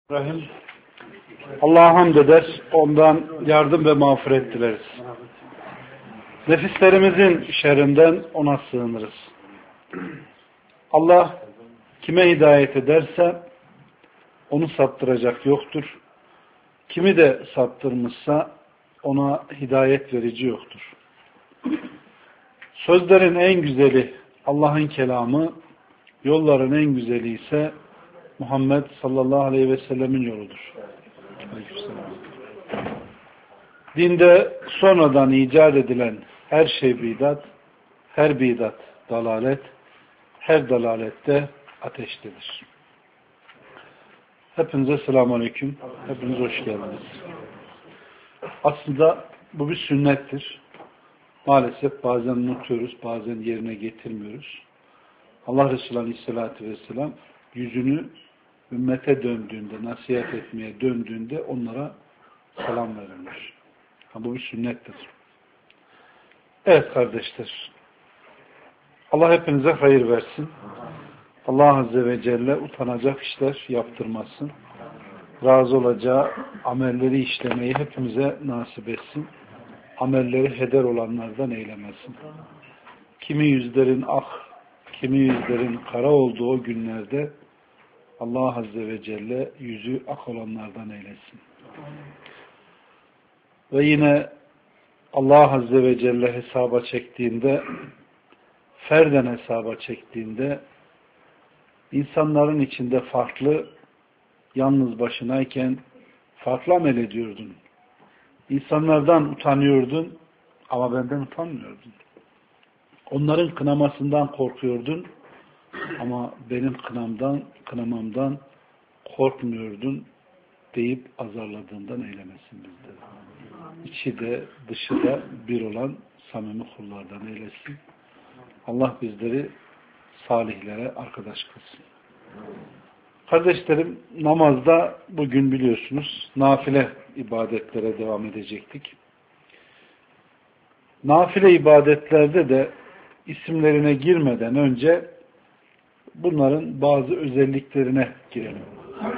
Rahim. Allah'a hamd eder, ondan yardım ve mağfiret dileriz. Nefislerimizin şerrinden ona sığınırız. Allah kime hidayet ederse onu saptıracak yoktur. Kimi de saptırmışsa ona hidayet verici yoktur. Sözlerin en güzeli Allah'ın kelamı, yolların en güzeli ise Muhammed sallallahu aleyhi ve sellemin yoludur. Dinde sonradan icat edilen her şey bidat, her bidat dalalet, her dalalette ateştedir. Hepinize selamun aleyküm. Hepiniz hoş geldiniz. Aslında bu bir sünnettir. Maalesef bazen unutuyoruz, bazen yerine getirmiyoruz. Allah Resulü Aleyhisselatü Vesselam yüzünü ümmete döndüğünde, nasihat etmeye döndüğünde onlara selam verilmiş. Bu bir sünnettir. Evet kardeşler. Allah hepinize hayır versin. Allah Azze ve Celle utanacak işler yaptırmasın. Razı olacağı amelleri işlemeyi hepimize nasip etsin. Amelleri heder olanlardan eylemesin. Kimi yüzlerin kimi yüzlerin kara olduğu o günlerde Allah Azze ve Celle yüzü ak olanlardan eylesin. Ve yine Allah Azze ve Celle hesaba çektiğinde, ferden hesaba çektiğinde, insanların içinde farklı, yalnız başınayken farklı amel ediyordun. İnsanlardan utanıyordun ama benden utanmıyordun. Onların kınamasından korkuyordun ama benim kınamamdan korkmuyordun deyip azarladığından eylemesin bizleri. İçi de dışı da bir olan samimi kullardan eylesin. Allah bizleri salihlere arkadaş kılsın. Kardeşlerim, namazda bugün biliyorsunuz nafile ibadetlere devam edecektik. Nafile ibadetlerde de isimlerine girmeden önce bunların bazı özelliklerine girelim.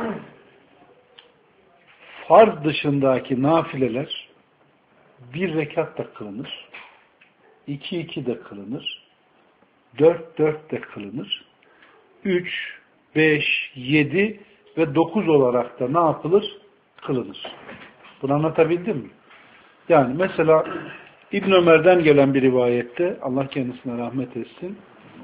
Farz dışındaki nafileler 1 rekat da kılınır, 2 de kılınır, 4 de kılınır, 3, 5, 7 ve 9 olarak da ne yapılır? Kılınır. Bunu anlatabildim mi? Yani mesela İbn Ömer'den gelen bir rivayette, Allah kendisine rahmet etsin,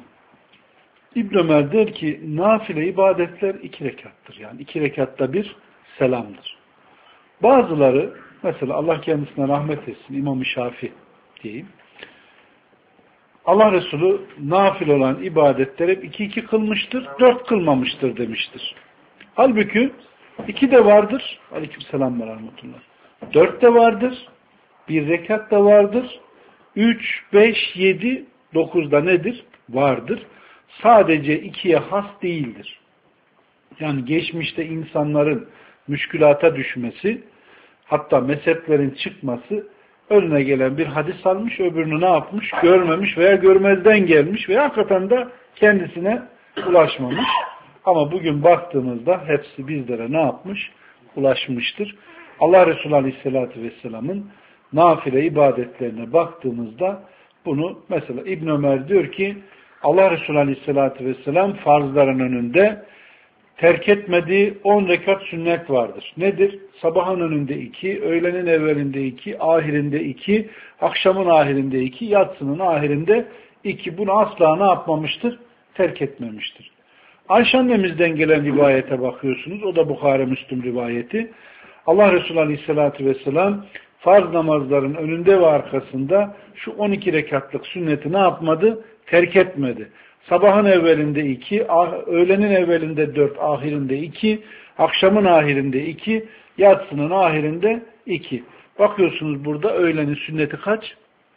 İbn Ömer der ki nafile ibadetler 2 rekattır. Yani 2 rekatta bir selamdır. Bazıları mesela Allah kendisine rahmet etsin İmam-ı Şafii diyeyim. Allah Resulü nafil olan ibadetler hep 2 kılmıştır, 4 kılmamıştır demiştir. Halbuki 2 de vardır. Aleykümselam ve rahmetullah. 4 de vardır. 1 rekat da vardır. 3, 5, 7, 9 da nedir? Vardır. Sadece 2'ye has değildir. Yani geçmişte insanların müşkülata düşmesi, hatta mezheplerin çıkması, önüne gelen bir hadis almış, öbürünü ne yapmış? Görmemiş veya görmezden gelmiş veya hakikaten de kendisine ulaşmamış. Ama bugün baktığımızda hepsi bizlere ne yapmış? Ulaşmıştır. Allah Resulü Aleyhisselatü Vesselam'ın nafile ibadetlerine baktığımızda bunu mesela İbn Ömer diyor ki Allah Resulü Aleyhisselatü Vesselam farzların önünde terk etmediği 10 rekat sünnet vardır. Nedir? Sabahın önünde 2, öğlenin evvelinde 2, ahirinde 2, akşamın ahirinde 2, yatsının ahirinde 2. Bunu asla ne yapmamıştır? Terk etmemiştir. Ayşe annemizden gelen rivayete bakıyorsunuz. O da Bukhari Müslüm rivayeti. Allah Resulü Aleyhisselatü Vesselam farz namazların önünde ve arkasında şu 12 rekatlık sünneti ne yapmadı? Terk etmedi. Sabahın evvelinde 2, öğlenin evvelinde 4, ahirinde 2, akşamın ahirinde 2, yatsının ahirinde 2. Bakıyorsunuz burada öğlenin sünneti kaç?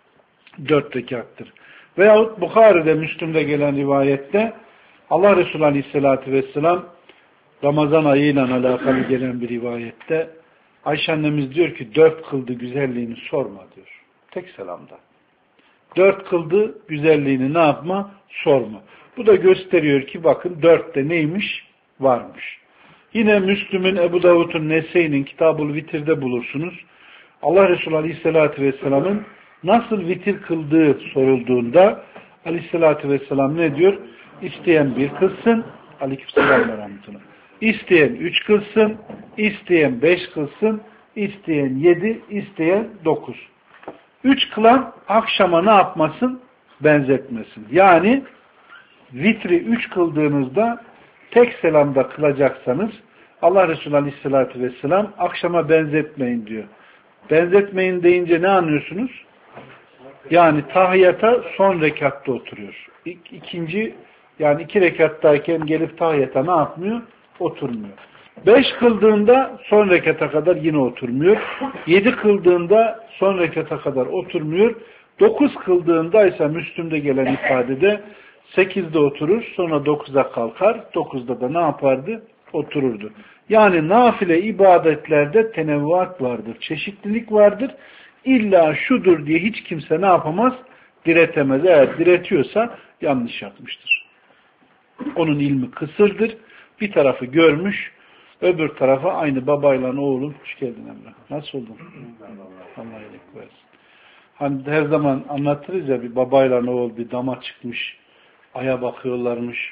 4 rekattır. Veyahut Bukhari'de, Müslüm'de gelen rivayette Allah Resulü Aleyhisselatü Vesselam Ramazan ayıyla alakalı gelen bir rivayette Ayşe annemiz diyor ki 4 kıldı güzelliğini sorma diyor. Tek selamda. 4 kıldı güzelliğini ne yapma? Sorma. Bu da gösteriyor ki bakın 4'te neymiş? Varmış. Yine Müslüm'ün, Ebu Davud'un, Nesai'nin Kitab-ül Vitir'de bulursunuz. Allah Resulü Aleyhisselatü Vesselam'ın nasıl vitir kıldığı sorulduğunda Aleyhisselatü Vesselam ne diyor? İsteyen bir kılsın, Aleykümselam ve rahmetullah. İsteyen 3 kılsın, isteyen 5 kılsın, isteyen 7, isteyen 9. 3 kılan akşama ne yapmasın? Benzetmesin. Yani vitri 3 kıldığınızda tek selamda kılacaksanız Allah Resulü Aleyhisselatü Vesselam akşama benzetmeyin diyor. Benzetmeyin deyince ne anlıyorsunuz? Yani tahiyyata son rekatta oturuyor. İkinci, yani 2 rekattayken gelip tahiyyata ne yapmıyor? Oturmuyor. 5 kıldığında son rekata kadar yine oturmuyor. 7 kıldığında son rekata kadar oturmuyor. 9 kıldığında ise Müslüm'de gelen ifadede 8'de oturur, sonra 9'a kalkar. 9'da da ne yapardı? Otururdu. Yani nafile ibadetlerde tenevvuat vardır, çeşitlilik vardır. İlla şudur diye hiç kimse ne yapamaz? Diretemez. Eğer diretiyorsa yanlış yapmıştır. Onun ilmi kısırdır. Bir tarafı görmüş, öbür tarafa aynı babayla oğlum. Hoş geldin Emre. Nasıl oldun? Allah iyilik versin. Hani her zaman anlatırız ya, bir babayla oğul bir dama çıkmış, aya bakıyorlarmış.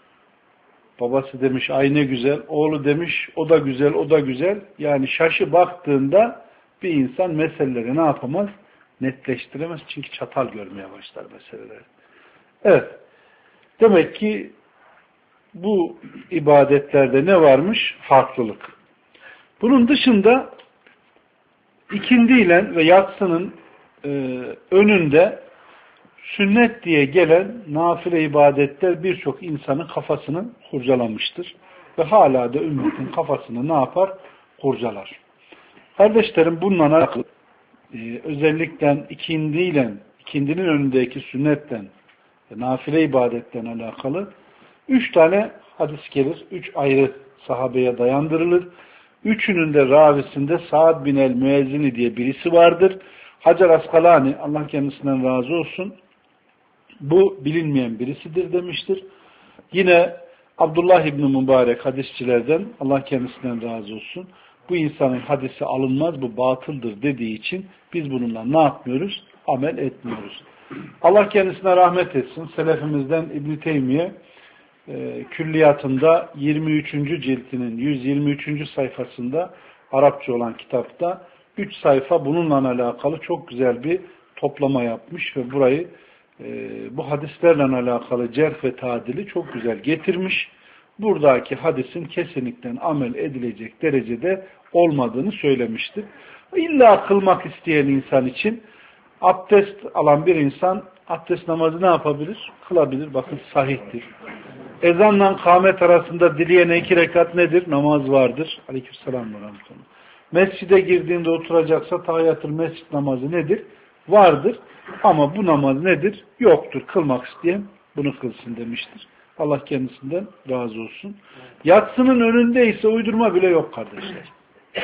Babası demiş ay ne güzel, oğlu demiş o da güzel, o da güzel. Yani şaşı baktığında bir insan meseleleri ne yapamaz? Netleştiremez. Çünkü çatal görmeye başlar meseleleri. Evet. Demek ki bu ibadetlerde ne varmış? Farklılık. Bunun dışında ikindiyle ve yatsının önünde sünnet diye gelen nafile ibadetler birçok insanın kafasını kurcalamıştır. Ve hala da ümmetin kafasını ne yapar? Kurcalar. Kardeşlerim, bununla alakalı özellikle ikindinin önündeki sünnetten ve nafile ibadetten alakalı 3 tane hadis gelir. 3 ayrı sahabeye dayandırılır. Üçünün de ravisinde Sa'd bin el-Müezzini diye birisi vardır. Hacer Askalani, Allah kendisinden razı olsun, bu bilinmeyen birisidir demiştir. Yine Abdullah İbni Mübarek hadisçilerden, Allah kendisinden razı olsun, bu insanın hadisi alınmaz, bu batıldır dediği için biz bununla ne yapmıyoruz? Amel etmiyoruz. Allah kendisine rahmet etsin. Selefimizden İbn-i Teymiye külliyatında 23. ciltinin 123. sayfasında Arapça olan kitapta 3 sayfa bununla alakalı çok güzel bir toplama yapmış ve burayı bu hadislerle alakalı cerh ve tadili çok güzel getirmiş. Buradaki hadisin kesinlikle amel edilecek derecede olmadığını söylemiştir. İlla kılmak isteyen insan için abdest alan bir insan abdest namazı ne yapabilir? Kılabilir. Bakın sahihtir. Ezanla kâmet arasında dileyene 2 rekat nedir? Namaz vardır. Aleykümselam ve rahmetullah. Mescide girdiğinde oturacaksa tahiyyatül mescid namazı nedir? Vardır. Ama bu namaz nedir? Yoktur. Kılmak isteyen bunu kılsın demiştir. Allah kendisinden razı olsun. Yatsının önünde ise uydurma bile yok kardeşler.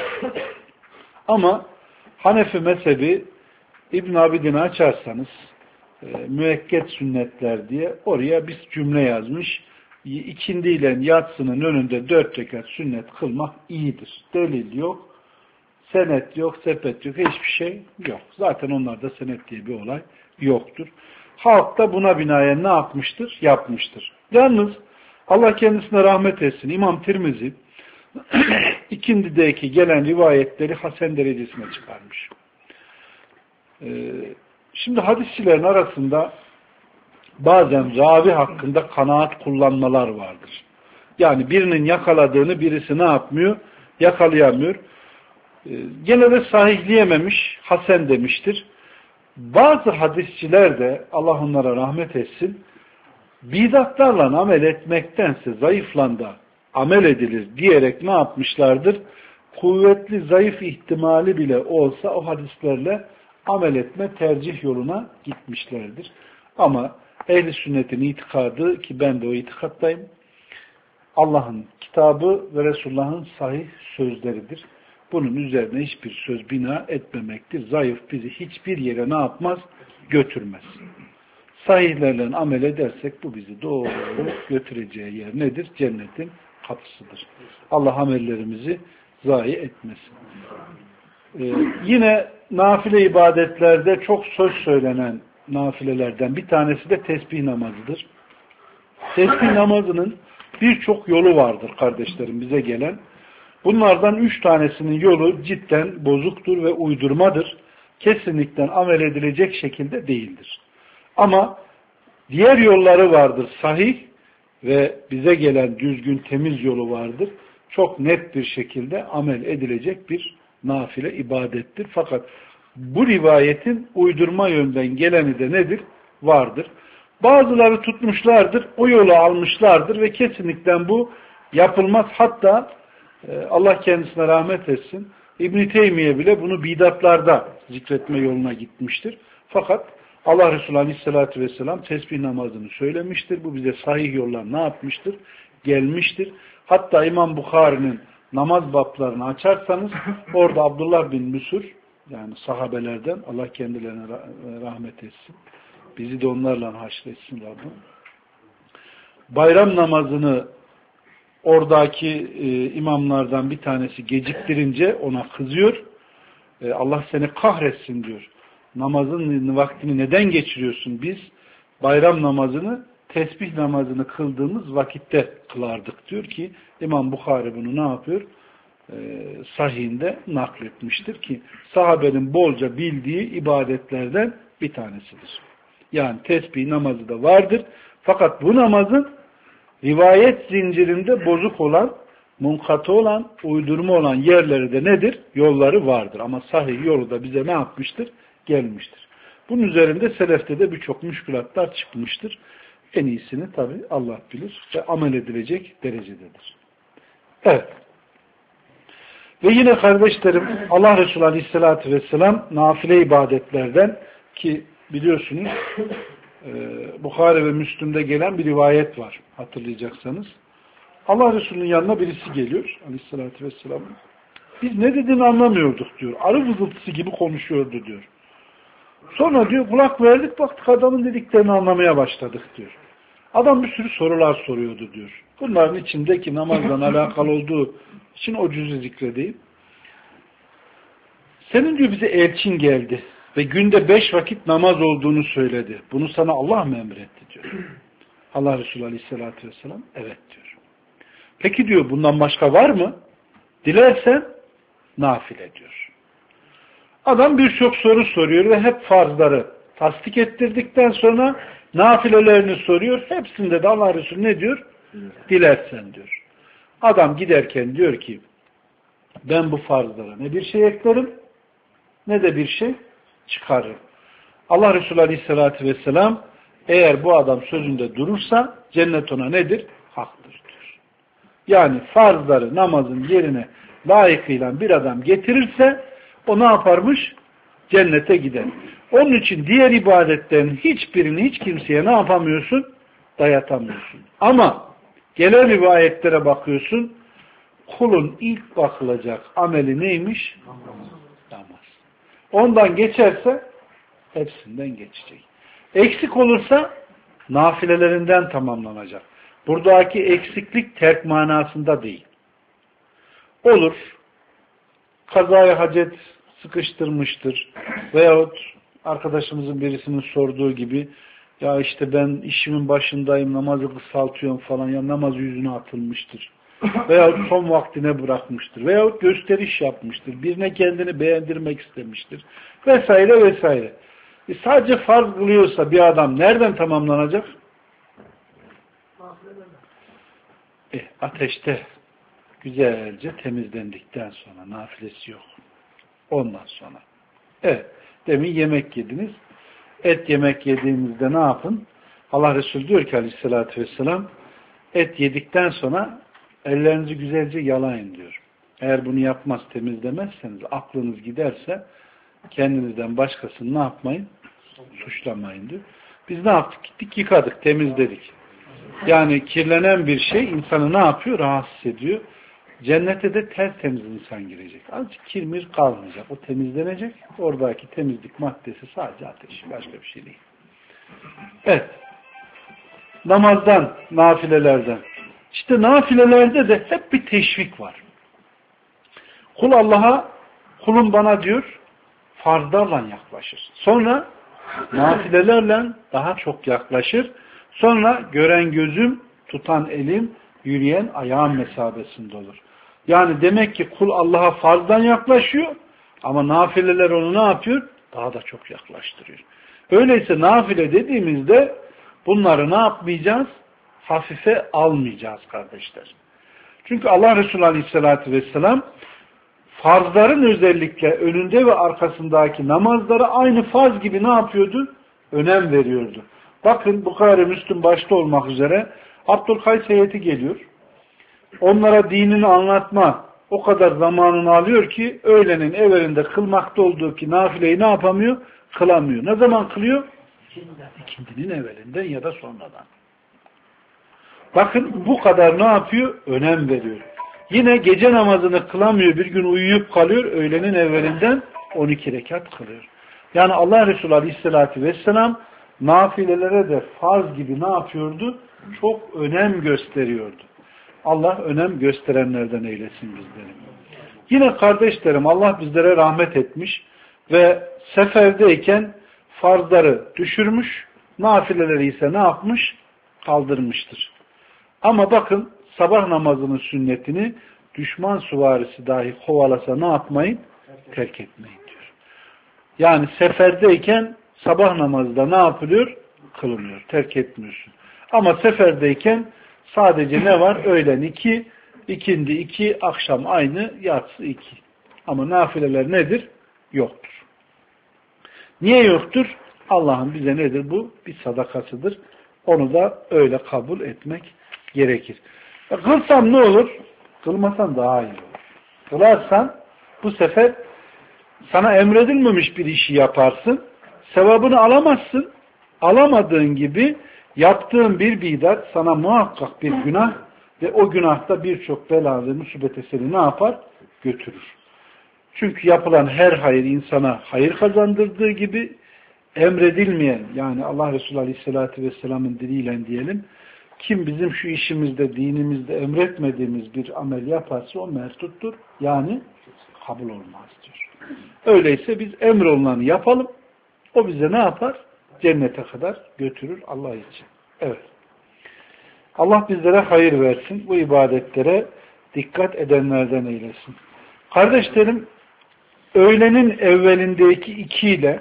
Ama Hanefi mezhebi İbn Abidin'i açarsanız müekket sünnetler diye oraya bir cümle yazmış. İkindiyle yatsının önünde 4 rekat sünnet kılmak iyidir. Delil yok, senet yok, sepet yok, hiçbir şey yok. Zaten onlarda senet diye bir olay yoktur. Halk da buna binaen ne yapmıştır? Yapmıştır. Yalnız Allah kendisine rahmet etsin. İmam Tirmizi ikindideki gelen rivayetleri hasen derecesine çıkarmış. Şimdi hadisçilerin arasında bazen ravi hakkında kanaat kullanmalar vardır. Yani birinin yakaladığını birisi ne yapmıyor? Yakalayamıyor. Gene de sahihleyememiş, hasen demiştir. Bazı hadisçiler de Allah onlara rahmet etsin, bidatlarla amel etmektense zayıfla da amel edilir diyerek ne yapmışlardır? Kuvvetli zayıf ihtimali bile olsa o hadislerle amel etme tercih yoluna gitmişlerdir. Ama ehl-i sünnetin itikadı, ki ben de o itikattayım, Allah'ın kitabı ve Resulullah'ın sahih sözleridir. Bunun üzerine hiçbir söz bina etmemektir. Zayıf bizi hiçbir yere ne yapmaz? Götürmez. Sahihlerle amel edersek bu bizi doğru götüreceği yer nedir? Cennetin kapısıdır. Allah amellerimizi zayi etmesin. Yine nafile ibadetlerde çok söz söylenen nafilelerden bir tanesi de tesbih namazıdır. Tesbih namazının birçok yolu vardır kardeşlerim bize gelen. Bunlardan 3 tanesinin yolu cidden bozuktur ve uydurmadır. Kesinlikle amel edilecek şekilde değildir. Ama diğer yolları vardır sahih ve bize gelen düzgün temiz yolu vardır. Çok net bir şekilde amel edilecek bir nafile ibadettir. Fakat bu rivayetin uydurma yönden geleni de nedir? Vardır. Bazıları tutmuşlardır, o yolu almışlardır ve kesinlikle bu yapılmaz. Hatta Allah kendisine rahmet etsin, İbn-i Teymiye bile bunu bidatlarda zikretme yoluna gitmiştir. Fakat Allah Resulü Aleyhisselatü Vesselam tesbih namazını söylemiştir. Bu bize sahih yollar ne yapmıştır? Gelmiştir. Hatta İmam Bukhari'nin namaz bablarını açarsanız orada Abdullah bin Müsür, yani sahabelerden, Allah kendilerine rahmet etsin, bizi de onlarla haşretsin Rabbim, bayram namazını oradaki imamlardan bir tanesi geciktirince ona kızıyor. Allah seni kahretsin diyor. Namazın vaktini neden geçiriyorsun? Biz bayram namazını, tesbih namazını kıldığımız vakitte kılardık diyor ki İmam Bukhari bunu ne yapıyor? Sahihinde nakletmiştir ki sahabenin bolca bildiği ibadetlerden bir tanesidir. Yani tesbih namazı da vardır. Fakat bu namazın rivayet zincirinde bozuk olan, munkatı olan, uydurma olan yerleri de nedir? Yolları vardır. Ama sahih yolu da bize ne yapmıştır? Gelmiştir. Bunun üzerinde selefte de birçok müşkülatlar çıkmıştır. En iyisini tabi Allah bilir ve amel edilecek derecededir. Evet. Ve yine kardeşlerim Allah Resulü Aleyhisselatü Vesselam nafile ibadetlerden ki biliyorsunuz Bukhari ve Müslüm'de gelen bir rivayet var hatırlayacaksanız. Allah Resulü'nün yanına birisi geliyor Aleyhisselatü Vesselam. Biz ne dediğini anlamıyorduk diyor. Arı vızıltısı gibi konuşuyordu diyor. Sonra diyor kulak verdik baktık adamın dediklerini anlamaya başladık diyor. Adam bir sürü sorular soruyordu diyor. Bunların içindeki namazla alakalı olduğu için o cüzü zikredeyim. Senin diyor bize elçin geldi ve günde 5 vakit namaz olduğunu söyledi. Bunu sana Allah mı emretti diyor. Allah Resulü Aleyhisselatü Vesselam evet diyor. Peki diyor bundan başka var mı? Dilersen nafile diyor. Adam birçok soru soruyor ve hep farzları tasdik ettirdikten sonra nafilelerini soruyor. Hepsinde de Allah Resulü ne diyor? Dilersen diyor. Adam giderken diyor ki ben bu farzlara ne bir şey eklerim ne de bir şey çıkarırım. Allah Resulü Aleyhisselatü Vesselam eğer bu adam sözünde durursa cennet ona nedir? Haktır diyor. Yani farzları namazın yerine layıkıyla bir adam getirirse o ne yaparmış? Cennete gider. Onun için diğer ibadetlerin hiçbirini hiç kimseye ne yapamıyorsun? Dayatamıyorsun. Ama gelen rivayetlere bakıyorsun kulun ilk bakılacak ameli neymiş? Namaz. Ondan geçerse hepsinden geçecek. Eksik olursa nafilelerinden tamamlanacak. Buradaki eksiklik terk manasında değil. Olur. Kazaya hacet sıkıştırmıştır. Veyahut arkadaşımızın birisinin sorduğu gibi ya işte ben işimin başındayım, namazı kısaltıyorum falan ya namaz yüzüne atılmıştır. Veyahut son vaktine bırakmıştır. Veyahut gösteriş yapmıştır. Birine kendini beğendirmek istemiştir. Vesaire vesaire. Sadece farz kılıyorsa bir adam nereden tamamlanacak? Ateşte güzelce temizlendikten sonra nafilesi yok. Ondan sonra. Evet. Demin yemek yediniz. Et yemek yediğinizde ne yapın? Allah Resulü diyor ki Aleyhisselatü Vesselam et yedikten sonra ellerinizi güzelce yalayın diyor. Eğer bunu yapmaz temizlemezseniz aklınız giderse kendinizden başkasını ne yapmayın? Suçlamayın diyor. Biz ne yaptık? Gittik yıkadık, temizledik. Yani kirlenen bir şey insanı ne yapıyor? Rahatsız ediyor. Cennete de tertemiz insan girecek. Azıcık kirmir kalmayacak. O temizlenecek. Oradaki temizlik maddesi sadece ateş. Başka bir şey değil. Evet. Namazdan, nafilelerden. İşte nafilelerde de hep bir teşvik var. Kul Allah'a, kulum bana diyor, farzlarla yaklaşır. Sonra nafilelerle daha çok yaklaşır. Sonra gören gözüm, tutan elim, yürüyen ayağım mesabesinde olur. Yani demek ki kul Allah'a farzdan yaklaşıyor ama nafileler onu ne yapıyor? Daha da çok yaklaştırıyor. Öyleyse nafile dediğimizde bunları ne yapmayacağız? Hafife almayacağız kardeşler. Çünkü Allah Resulü Aleyhisselatü Vesselam farzların özellikle önünde ve arkasındaki namazlara aynı farz gibi ne yapıyordu? Önem veriyordu. Bakın Bukhari, Müslüm başta olmak üzere Abdülkays heyeti geliyor. Onlara dinini anlatma o kadar zamanını alıyor ki öğlenin evvelinde kılmakta olduğu ki nafileyi ne yapamıyor? Kılamıyor. Ne zaman kılıyor? İkindinin evvelinden ya da sonradan. Bakın bu kadar ne yapıyor? Önem veriyor. Yine gece namazını kılamıyor. Bir gün uyuyup kalıyor. Öğlenin evvelinden 12 rekat kılıyor. Yani Allah Resulü Aleyhisselatü Vesselam nafilelere de farz gibi ne yapıyordu? Çok önem gösteriyordu. Allah önem gösterenlerden eylesin bizleri. Yine kardeşlerim Allah bizlere rahmet etmiş ve seferdeyken farzları düşürmüş, nafileleri ise ne yapmış? Kaldırmıştır. Ama bakın sabah namazının sünnetini düşman süvarisi dahi kovalasa ne yapmayın? Terk etmeyin diyor. Yani seferdeyken sabah namazda ne yapılıyor? Kılınıyor. Terk etmiyorsun. Ama seferdeyken sadece ne var? Öğlen 2, ikindi 2, akşam aynı, yatsı 2. Ama nafileler nedir? Yoktur. Niye yoktur? Allah'ın bize nedir bu? Bir sadakasıdır. Onu da öyle kabul etmek gerekir. Kılsam ne olur? Kılmasan daha iyi olur. Kılarsan bu sefer sana emredilmemiş bir işi yaparsın. Sevabını alamazsın. Alamadığın gibi yaptığın bir bidat sana muhakkak bir günah ve o günahta birçok bela ve musibete seni ne yapar? Götürür. Çünkü yapılan her hayır insana hayır kazandırdığı gibi emredilmeyen, yani Allah Resulü Aleyhisselatü Vesselam'ın diliyle diyelim, kim bizim şu işimizde, dinimizde emretmediğimiz bir amel yaparsa o mertuttur. Yani kabul olmaz diyor. Öyleyse biz emrolunanı yapalım. O bize ne yapar? Cennete kadar götürür Allah için. Evet. Allah bizlere hayır versin. Bu ibadetlere dikkat edenlerden eylesin. Kardeşlerim, öğlenin evvelindeki 2 ile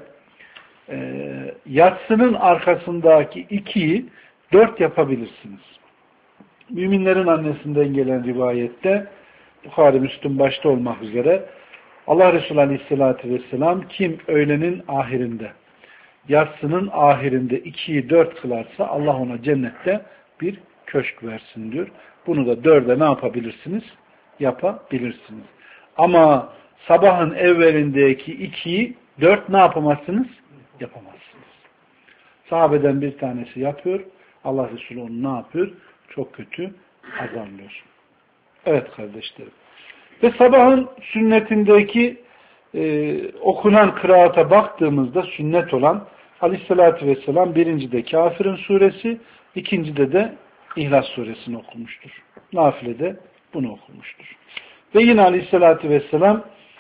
yatsının arkasındaki 2'yi 4 yapabilirsiniz. Müminlerin annesinden gelen rivayette Bukhari, Müslüm başta olmak üzere Allah Resulü Aleyhisselatü Vesselam kim öğlenin ahirinde, yatsının ahirinde 2'yi 4 kılarsa Allah ona cennette bir köşk versin diyor. Bunu da 4'e ne yapabilirsiniz? Yapabilirsiniz. Ama sabahın evvelindeki 2'yi 4 ne yapamazsınız? Yapamazsınız. Sahabeden bir tanesi yapıyor. Allah Resulü onu ne yapıyor? Çok kötü azarlıyor. Evet kardeşlerim. Ve sabahın sünnetindeki okunan kıraata baktığımızda sünnet olan Aleyhisselatü Vesselam birincide Kafirin suresi, ikincide de İhlas suresini okumuştur. Nafilede bunu okumuştur. Ve yine Aleyhisselatü Vesselam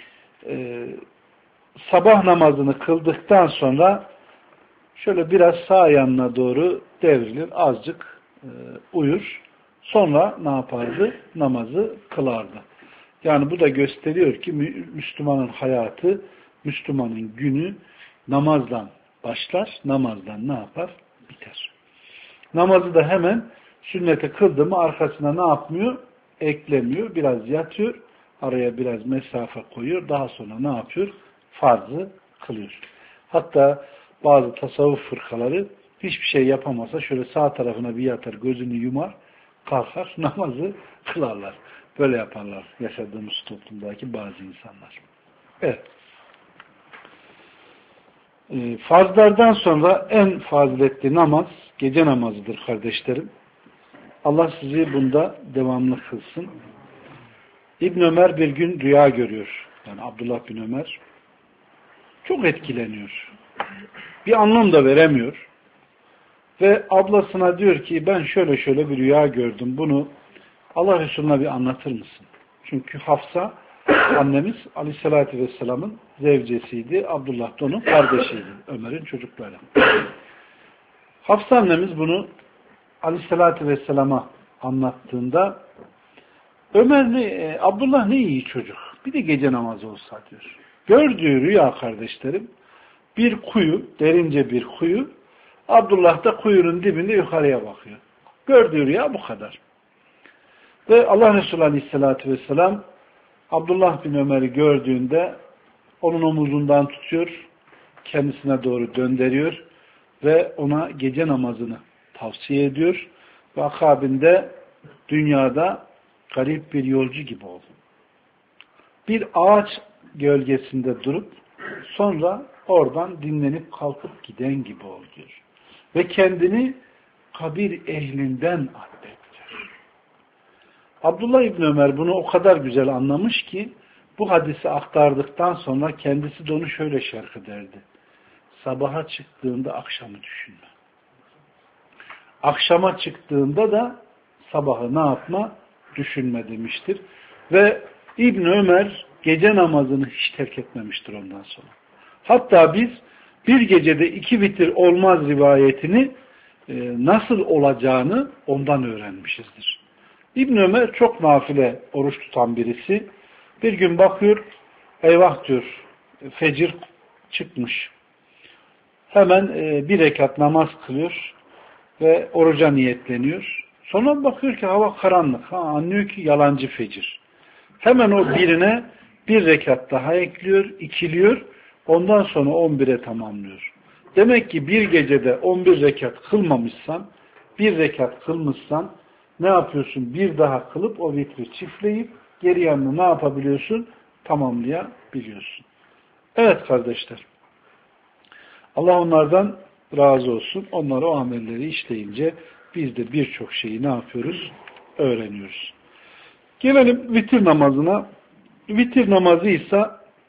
sabah namazını kıldıktan sonra şöyle biraz sağ yanına doğru devrilir, azıcık uyur. Sonra ne yapardı? Namazı kılardı. Yani bu da gösteriyor ki Müslümanın hayatı, Müslümanın günü namazdan başlar, namazdan ne yapar? Biter. Namazı da hemen sünnete kıldı mı arkasına ne yapmıyor? Eklemiyor. Biraz yatıyor. Araya biraz mesafe koyuyor. Daha sonra ne yapıyor? Farzı kılıyor. Hatta bazı tasavvuf fırkaları hiçbir şey yapamasa şöyle sağ tarafına bir yatar, gözünü yumar, kalkar, namazı kılarlar. Böyle yaparlar yaşadığımız toplumdaki bazı insanlar. Evet. Farzlardan sonra en faziletli namaz gece namazıdır kardeşlerim. Allah sizi bunda devamlı kılsın. İbn Ömer bir gün rüya görüyor. Yani Abdullah bin Ömer çok etkileniyor. Bir anlam da veremiyor. Ve ablasına diyor ki ben şöyle şöyle bir rüya gördüm. Bunu Allah Resulü'ne bir anlatır mısın? Çünkü Hafsa annemiz Aleyhisselatü Vesselam'ın zevcesiydi. Abdullah da onun kardeşiydi. Ömer'in çocukları. Hafsa annemiz bunu Aleyhisselatü Vesselam'a anlattığında Abdullah ne iyi çocuk. Bir de gece namazı olsa diyor. Gördüğü rüya kardeşlerim bir kuyu, derince bir kuyu. Abdullah da kuyunun dibinde yukarıya bakıyor. Gördüğü rüya bu kadar. Ve Allah Resulü Aleyhisselatü Vesselam Abdullah bin Ömer'i gördüğünde onun omuzundan tutuyor, kendisine doğru döndürüyor ve ona gece namazını tavsiye ediyor ve akabinde dünyada garip bir yolcu gibi oldu. Bir ağaç gölgesinde durup sonra oradan dinlenip kalkıp giden gibi oldu diyor. Ve kendini kabir ehlinden addediyor. Abdullah İbni Ömer bunu o kadar güzel anlamış ki bu hadisi aktardıktan sonra kendisi de onu şöyle şerh ederdi. Sabaha çıktığında akşamı düşünme. Akşama çıktığında da sabahı ne yapma? Düşünme demiştir. Ve İbni Ömer gece namazını hiç terk etmemiştir ondan sonra. Hatta biz bir gecede 2 vitir olmaz rivayetini nasıl olacağını ondan öğrenmişizdir. İbn Ömer çok nafile oruç tutan birisi. Bir gün bakıyor, eyvah diyor, fecir çıkmış. Hemen bir rekat namaz kılıyor ve oruca niyetleniyor. Sonra bakıyor ki hava karanlık. Anlıyor ki yalancı fecir. Hemen o birine bir rekat daha ekliyor, ikiliyor. Ondan sonra 11'e tamamlıyor. Demek ki bir gecede 11 rekat kılmamışsan, bir rekat kılmışsan ne yapıyorsun? Bir daha kılıp o vitri çiftleyip geri yanını ne yapabiliyorsun? Tamamlayabiliyorsun. Evet kardeşler. Allah onlardan razı olsun. Onlar o amelleri işleyince biz de birçok şeyi ne yapıyoruz? Öğreniyoruz. Gelelim vitir namazına. Vitir namazı ise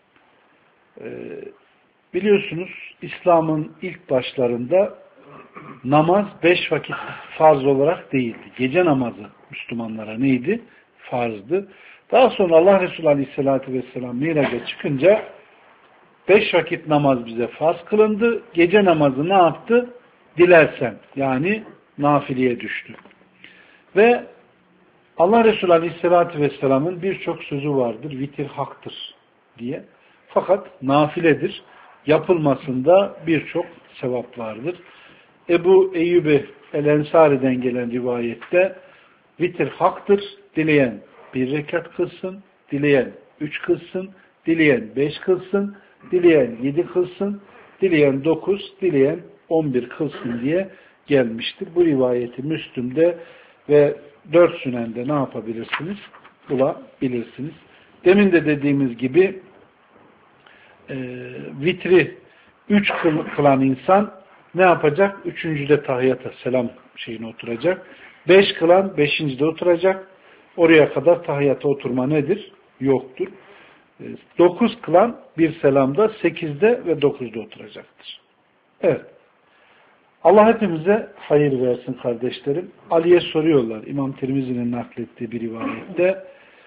biliyorsunuz İslam'ın ilk başlarında namaz 5 vakit farz olarak değildi. Gece namazı Müslümanlara neydi? Farzdı. Daha sonra Allah Resulü Aleyhisselatü Vesselam Miraç'a çıkınca 5 vakit namaz bize farz kılındı. Gece namazı ne yaptı? Dilersen. Yani nafileye düştü. Ve Allah Resulü Aleyhisselatü Vesselam'ın birçok sözü vardır. Vitir haktır diye. Fakat nafiledir. Yapılmasında birçok sevap vardır. Ebu Eyyub el-Ensari'den gelen rivayette vitir haktır. Dileyen 1 rekat kılsın, dileyen 3 kılsın, dileyen 5 kılsın, dileyen 7 kılsın, dileyen 9, dileyen 11 kılsın diye gelmiştir. Bu rivayeti Müslüm'de ve 4 Sünen'de ne yapabilirsiniz? Bulabilirsiniz. Demin de dediğimiz gibi vitri 3 kılan insan ne yapacak? 3.'de tahiyyata selam şeyine oturacak. 5 kılan 5.'de oturacak. Oraya kadar tahiyyata oturma nedir? Yoktur. 9 kılan bir selamda 8'de ve 9'da oturacaktır. Evet. Allah hepimize hayır versin kardeşlerim. Ali'ye soruyorlar. İmam Tirmizi'nin naklettiği bir rivayette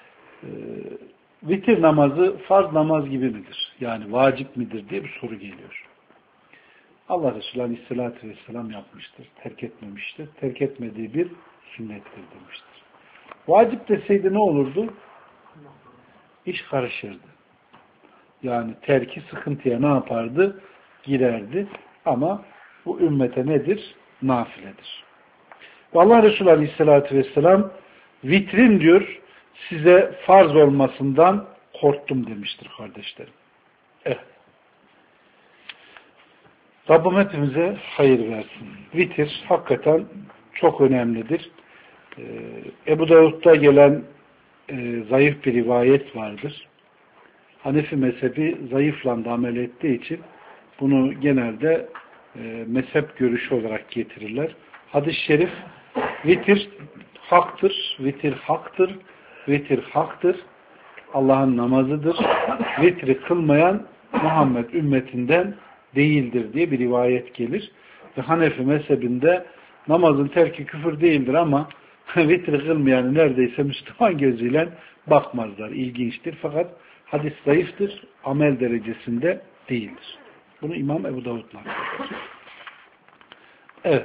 vitir namazı farz namaz gibi midir? Yani vacip midir diye bir soru geliyor. Allah Resulü Aleyhisselatü Vesselam yapmıştır. Terk etmemiştir. Terk etmediği bir sünnettir demiştir. Vacip deseydi ne olurdu? İş karışırdı. Yani terki sıkıntıya ne yapardı? Girerdi. Ama bu ümmete nedir? Nafiledir. Ve Allah Resulü Aleyhisselatü Vesselam vitrin diyor size farz olmasından korktum demiştir kardeşlerim. Evet. Rabbim hepimize hayır versin. Vitir hakikaten çok önemlidir. Ebu Davud'da gelen zayıf bir rivayet vardır. Hanefi mezhebi zayıfla amel ettiği için bunu genelde mezhep görüşü olarak getirirler. Hadis-i şerif vitir haktır, vitir haktır, vitir haktır. Allah'ın namazıdır. Vitri kılmayan Muhammed ümmetinden değildir diye bir rivayet gelir. Ve Hanefi mezhebinde namazın terki küfür değildir ama Vitri kılmayanı neredeyse Müslüman gözüyle bakmazlar. İlginçtir. Fakat hadis zayıftır. Amel derecesinde değildir. Bunu İmam Ebu Davud naklediyor. Evet.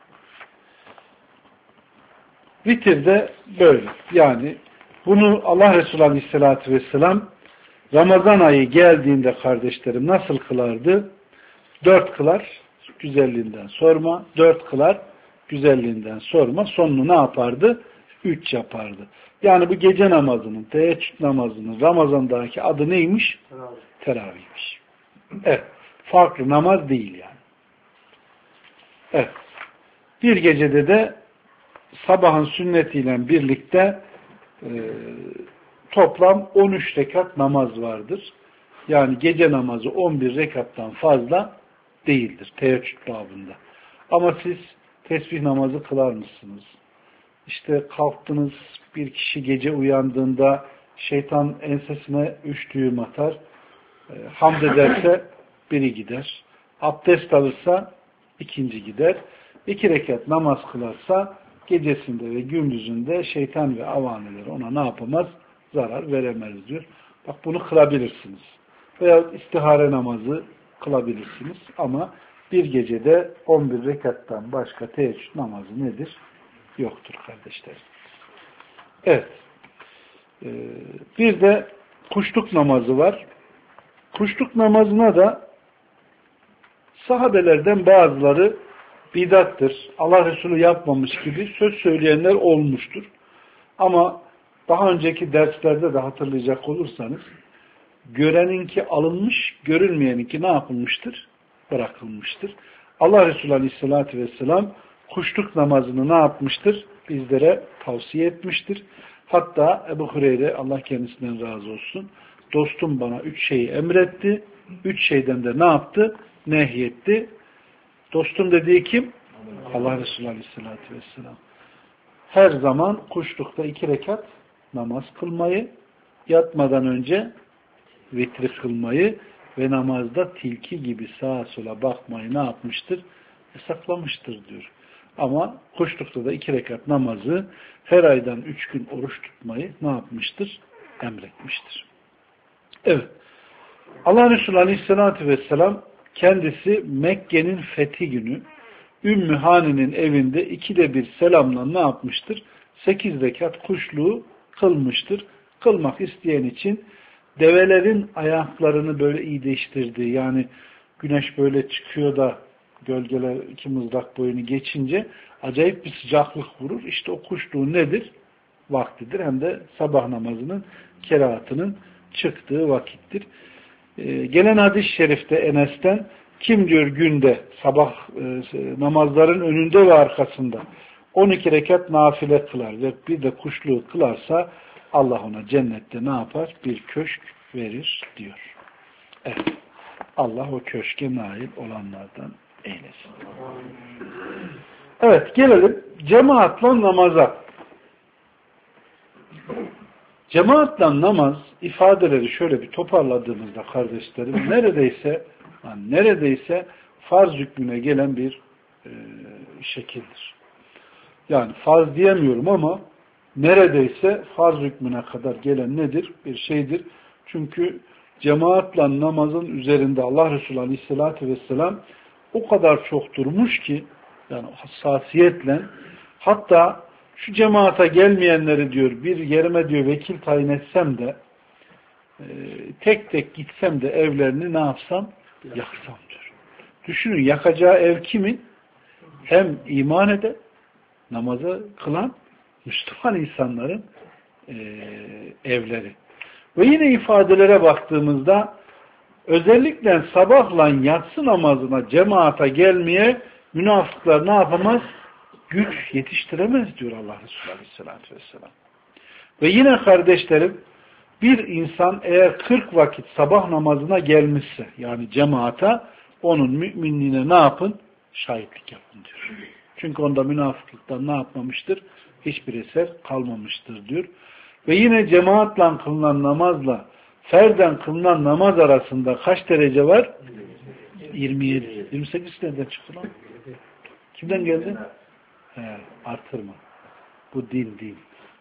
Vitir de böyle. Yani bunu Allah Resulü Aleyhisselatü Vesselam Ramazan ayı geldiğinde kardeşlerim nasıl kılardı? 4 kılar, güzelliğinden sorma. 4 kılar, güzelliğinden sorma. Sonunu ne yapardı? 3 yapardı. Yani bu gece namazının, teheccüd namazının Ramazan'daki adı neymiş? Teravihmiş. Evet. Farklı namaz değil yani. Evet. Bir gecede de sabahın sünnetiyle birlikte toplam 13 rekat namaz vardır. Yani gece namazı 11 rekattan fazla değildir teheccüd babında. Ama siz tesbih namazı kılar mısınız? İşte kalktınız, bir kişi gece uyandığında şeytan ensesine 3 düğüm atar. Hamd ederse biri gider. Abdest alırsa ikinci gider. 2 rekat namaz kılarsa gecesinde ve gündüzünde şeytan ve avaneler ona ne yapamaz? Zarar veremez diyor. Bak bunu kılabilirsiniz. Veya istihare namazı kılabilirsiniz. Ama bir gecede 11 rekattan başka teheccüd namazı nedir? Yoktur kardeşler. Evet. Bir de kuşluk namazı var. Kuşluk namazına da sahabelerden bazıları bidattır, Allah Resulü yapmamış gibi söz söyleyenler olmuştur. Ama daha önceki derslerde de hatırlayacak olursanız göreninki alınmış, görülmeyeninki ne yapılmıştır? Bırakılmıştır. Allah Resulü Aleyhisselatü Vesselam kuşluk namazını ne yapmıştır? Bizlere tavsiye etmiştir. Hatta Ebu Hureyre, Allah kendisinden razı olsun, dostum bana 3 şeyi emretti. 3 şeyden de ne yaptı? Nehyetti. Dostum dediği kim? Allah Resulü Aleyhisselatü Vesselam. Her zaman kuşlukta 2 rekat namaz kılmayı, yatmadan önce vitri kılmayı ve namazda tilki gibi sağa sola bakmayı ne yapmıştır? Yasaklamıştır diyor. Ama kuşlukta da 2 rekat namazı, her aydan 3 gün oruç tutmayı ne yapmıştır? Emretmiştir. Evet. Allah Resulü Aleyhisselatü Vesselam kendisi Mekke'nin fethi günü Ümmü Hani'nin evinde 2'de 1 selamla ne yapmıştır? 8 rekat kuşluğu kılmıştır. Kılmak isteyen için develerin ayaklarını böyle iyileştirdiği, yani güneş böyle çıkıyor da gölgeler 2 mızrak boyunu geçince acayip bir sıcaklık vurur. İşte o kuşluğun nedir? Vaktidir. Hem de sabah namazının kerahatının çıktığı vakittir. Gelen hadis-i şerifte Enes'ten kim diyor günde sabah namazların önünde ve arkasında 12 rekat nafile kılar ve bir de kuşluğu kılarsa Allah ona cennette ne yapar? Bir köşk verir diyor. Evet. Allah o köşke nail olanlardan eylesin. Evet, gelelim cemaatle namaza. Cemaatle namaz ifadeleri şöyle bir toparladığımızda kardeşlerim neredeyse farz hükmüne gelen bir şekildir. Yani farz diyemiyorum ama neredeyse farz hükmüne kadar gelen nedir? Bir şeydir. Çünkü cemaatle namazın üzerinde Allah Resulü Aleyhisselatü Vesselam o kadar çok durmuş ki, yani hassasiyetle, hatta şu cemaate gelmeyenleri diyor bir yerime diyor vekil tayin etsem de tek tek gitsem de evlerini ne yapsam? Yaksam diyor. Düşünün, yakacağı ev kimin? Hem iman eden, namazı kılan Müslüman insanların evleri. Ve yine ifadelere baktığımızda özellikle sabahla yatsı namazına cemaate gelmeye münafıklar ne yapamaz? Güç yetiştiremez diyor Allah Resulü Aleyhisselatü Vesselam. Ve yine kardeşlerim, bir insan eğer 40 vakit sabah namazına gelmişse, yani cemaate, onun müminliğine ne yapın? Şahitlik yapın diyor. Çünkü onda münafıklıktan ne yapmamıştır? Hiçbir eser kalmamıştır diyor. Ve yine cemaatle kılınan namazla ferden kılınan namaz arasında kaç derece var? 27. 28 nereden çıktı lan? Kimden geldi? Artırma. Bu din.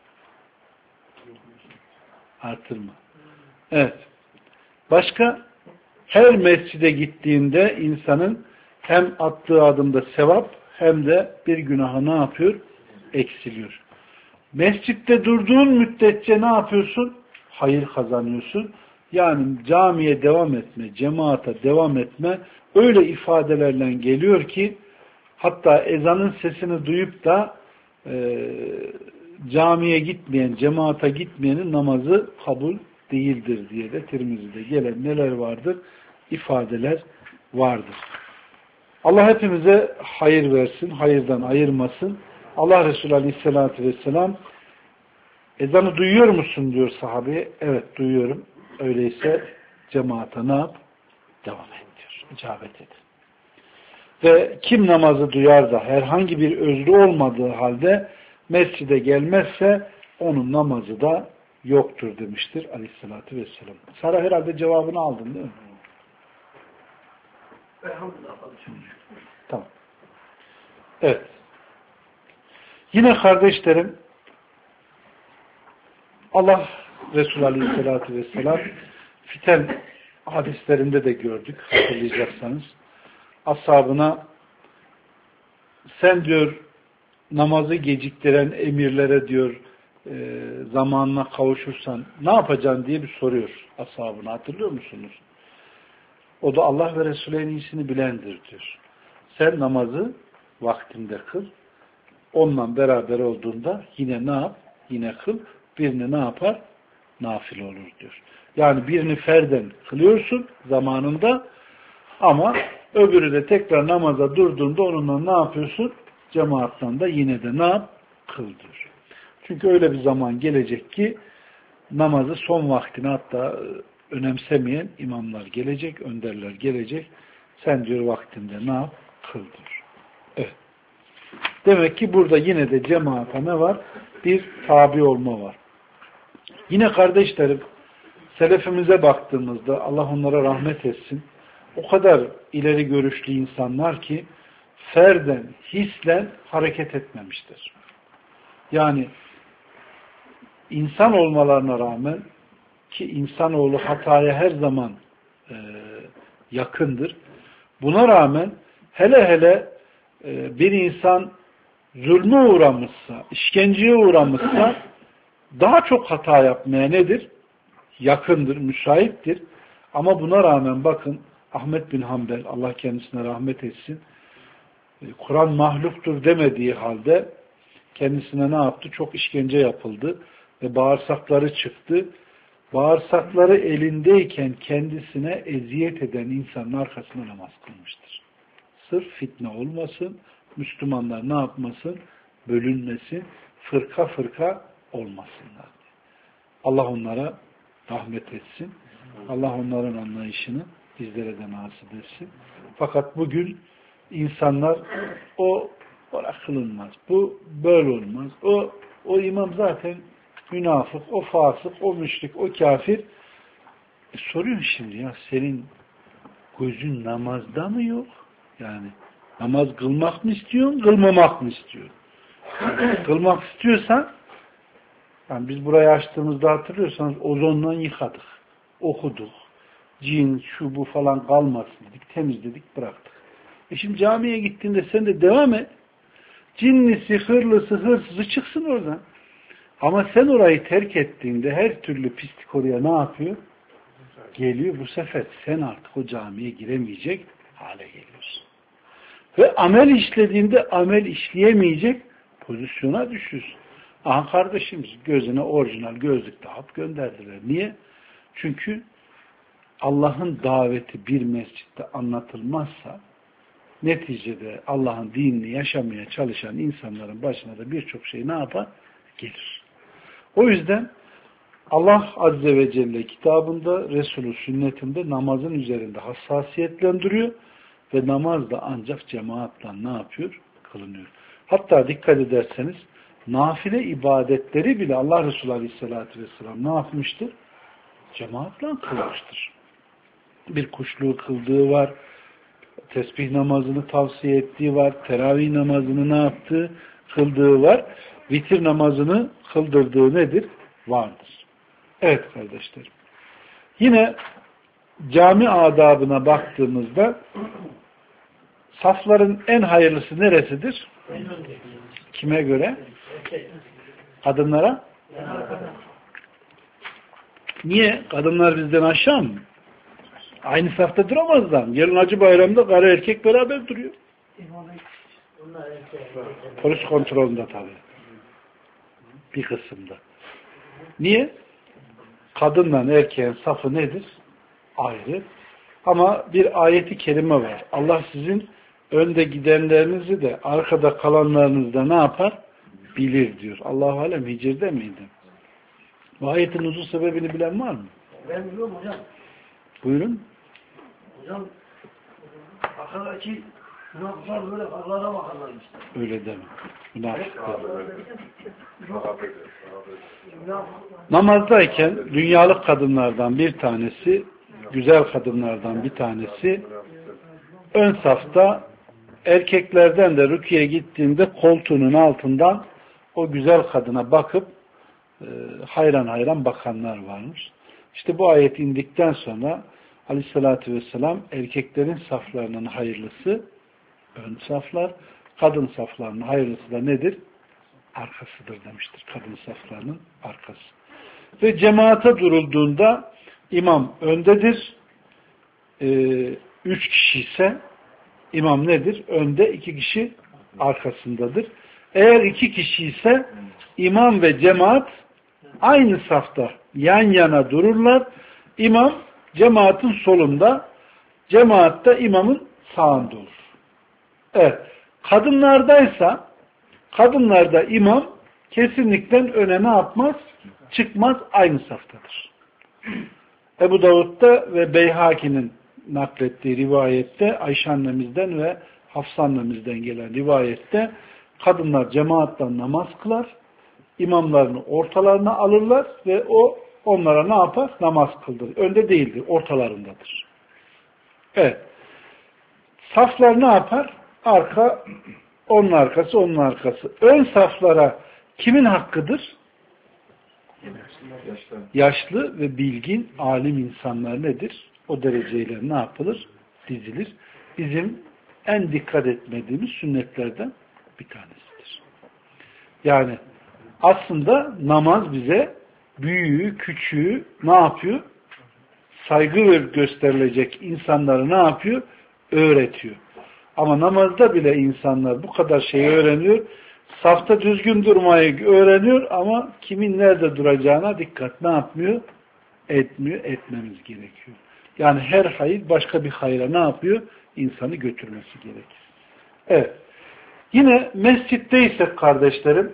Artırma. Evet. Başka? Her mescide gittiğinde insanın hem attığı adımda sevap hem de bir günahı ne yapıyor? Eksiliyor. Mescitte durduğun müddetçe ne yapıyorsun? Hayır kazanıyorsun. Yani camiye devam etme, cemaate devam etme öyle ifadelerle geliyor ki hatta ezanın sesini duyup da camiye gitmeyen, cemaate gitmeyenin namazı kabul değildir diye de Tirmizi'de gelen neler vardır? İfadeler vardır. Allah hepimize hayır versin, hayırdan ayırmasın. Allah Resulü Aleyhisselatü Vesselam ezanı duyuyor musun diyor sahabeye. Evet duyuyorum. Öyleyse cemaate ne yap? Devam et diyor. İcabet et. Ve kim namazı duyar da herhangi bir özrü olmadığı halde mescide gelmezse onun namazı da yoktur demiştir Aleyhisselatü Vesselam. Sara herhalde cevabını aldın değil mi? Tamam. Evet. Yine kardeşlerim Allah Resulü Aleyhisselatü Vesselam fiten hadislerinde de gördük hatırlayacaksanız. Ashabına sen diyor namazı geciktiren emirlere diyor zamanına kavuşursan ne yapacaksın diye bir soruyor ashabına. Hatırlıyor musunuz? O da Allah ve Resulü en iyisini bilendir diyor. Sen namazı vaktinde kıl. Onunla beraber olduğunda yine ne yap? Yine kıl. Birini ne yapar? Nafile olur diyor. Yani birini ferden kılıyorsun zamanında ama öbürü de tekrar namaza durduğunda onunla ne yapıyorsun? Cemaattan da yine de ne yap? Kıl diyor. Çünkü öyle bir zaman gelecek ki namazı son vaktine hatta önemsemeyen imamlar gelecek, önderler gelecek. Sen diyor vaktinde ne yap? Kıl diyor. Evet. Demek ki burada yine de cemaate ne var? Bir tabi olma var. Yine kardeşlerim, selefimize baktığımızda Allah onlara rahmet etsin. O kadar ileri görüşlü insanlar ki ferden, hislen hareket etmemiştir. Yani insan olmalarına rağmen ki insanoğlu hataya her zaman yakındır. Buna rağmen hele bir insan zulme uğramışsa, işkenceye uğramışsa daha çok hata yapmaya nedir? Yakındır, müsaittir. Ama buna rağmen bakın Ahmet bin Hanbel, Allah kendisine rahmet etsin, Kur'an mahluktur demediği halde kendisine ne yaptı? Çok işkence yapıldı ve bağırsakları çıktı. Bağırsakları elindeyken kendisine eziyet eden insanın arkasına namaz kılmıştır. Sırf fitne olmasın, Müslümanlar ne yapmasın? Bölünmesin, fırka fırka olmasınlar. Allah onlara rahmet etsin. Allah onların anlayışını bizlere de nasip etsin. Fakat bugün insanlar o kılınmaz. Bu böyle olmaz. O imam zaten münafık, o fasık, o müşrik, o kafir. Soruyorsun şimdi ya senin gözün namazda mı yok? Yani namaz kılmak mı istiyorsun, kılmamak mı istiyorsun? Kılmak istiyorsan yani biz burayı açtığımızda hatırlıyorsanız ozonla yıkadık, okuduk, cin, şu bu falan kalmasın dedik, temizledik, bıraktık. Şimdi camiye gittiğinde sen de devam et. Cinnisi, hırlısı, hırsızı çıksın oradan. Ama sen orayı terk ettiğinde her türlü pislik oraya ne yapıyor? Geliyor. Bu sefer sen artık o camiye giremeyecek hale geliyorsun. Ve amel işlediğinde amel işleyemeyecek pozisyona düşüyorsun. Aha kardeşimiz gözüne orijinal gözlük takıp gönderdiler. Niye? Çünkü Allah'ın daveti bir mescitte anlatılmazsa neticede Allah'ın dinini yaşamaya çalışan insanların başına da birçok şey ne yapar? Gelir. O yüzden Allah Azze ve Celle kitabında, Resulü sünnetinde namazın üzerinde hassasiyetlendiriyor ve namaz da ancak cemaatle ne yapıyor? Kılınıyor. Hatta dikkat ederseniz nafile ibadetleri bile Allah Resulü Aleyhisselatü Vesselam ne yapmıştır? Cemaatle kılmıştır. Bir kuşluğu kıldığı var, tesbih namazını tavsiye ettiği var, teravih namazını ne yaptığı, kıldığı var. vitir namazını kıldırdığı nedir? Vardır. Evet kardeşlerim. Yine cami adabına baktığımızda safların en hayırlısı neresidir? Kime göre? Kadınlara? Niye? Kadınlar bizden aşağı mı? Aynı safta duramazlar. Yarın Hacı Bayram'da karı erkek beraber duruyor. Polis kontrolünde tabii. Bir kısımda. Niye? Kadınla erkeğin safı nedir? Ayrı. Ama bir ayeti kerime var. Allah sizin önde gidenlerinizi de arkada kalanlarınızı da ne yapar? Bilir diyor. Allah-u Alem Hicr'de miydi? Bu ayetin uzun sebebini bilen var mı? Ben biliyorum hocam. Buyurun. Hocam arkadaki münafıklar böyle Allah'a bakarlar işte. Öyle deme. Münafıklar. Namazdayken dünyalık kadınlardan bir tanesi, güzel kadınlardan bir tanesi ön safta, erkeklerden de rüküye gittiğinde koltuğunun altından o güzel kadına bakıp hayran hayran bakanlar varmış. İşte bu ayet indikten sonra Aleyhisselatü Vesselam erkeklerin saflarının hayırlısı ön saflar, kadın saflarının hayırlısı da nedir? Arkasıdır demiştir. Kadın saflarının arkası. Ve cemaate durulduğunda imam öndedir. 3 kişi ise imam nedir? Önde, 2 kişi arkasındadır. Eğer 2 kişi ise imam ve cemaat aynı safta yan yana dururlar. İmam cemaatin solunda, cemaat da imamın sağında olur. Evet. Kadınlarda imam kesinlikle öne ne yapmaz? Çıkmaz, aynı saftadır. Ebu Davud'da ve Beyhaki'nin naklettiği rivayette Ayşe annemizden ve Hafsa annemizden gelen rivayette kadınlar cemaatle namaz kılar, imamlarını ortalarına alırlar ve o onlara ne yapar? Namaz kıldırır. Önde değildir, ortalarındadır. Evet. Saflar ne yapar? Arka, onun arkası, onun arkası. Ön saflara kimin hakkıdır? Yaşlı ve bilgin, alim insanlar nedir? O dereceyle ne yapılır? Dizilir. Bizim en dikkat etmediğimiz sünnetlerden bir tanesidir. Yani aslında namaz bize büyüğü, küçüğü ne yapıyor? Saygı gösterilecek insanları ne yapıyor? Öğretiyor. Ama namazda bile insanlar bu kadar şeyi öğreniyor. Safta düzgün durmayı öğreniyor ama kimin nerede duracağına dikkat ne yapmıyor? Etmiyor, etmemiz gerekiyor. Yani her hayır başka bir hayra ne yapıyor? İnsanı götürmesi gerekir. Evet. Yine mescitteysek kardeşlerim,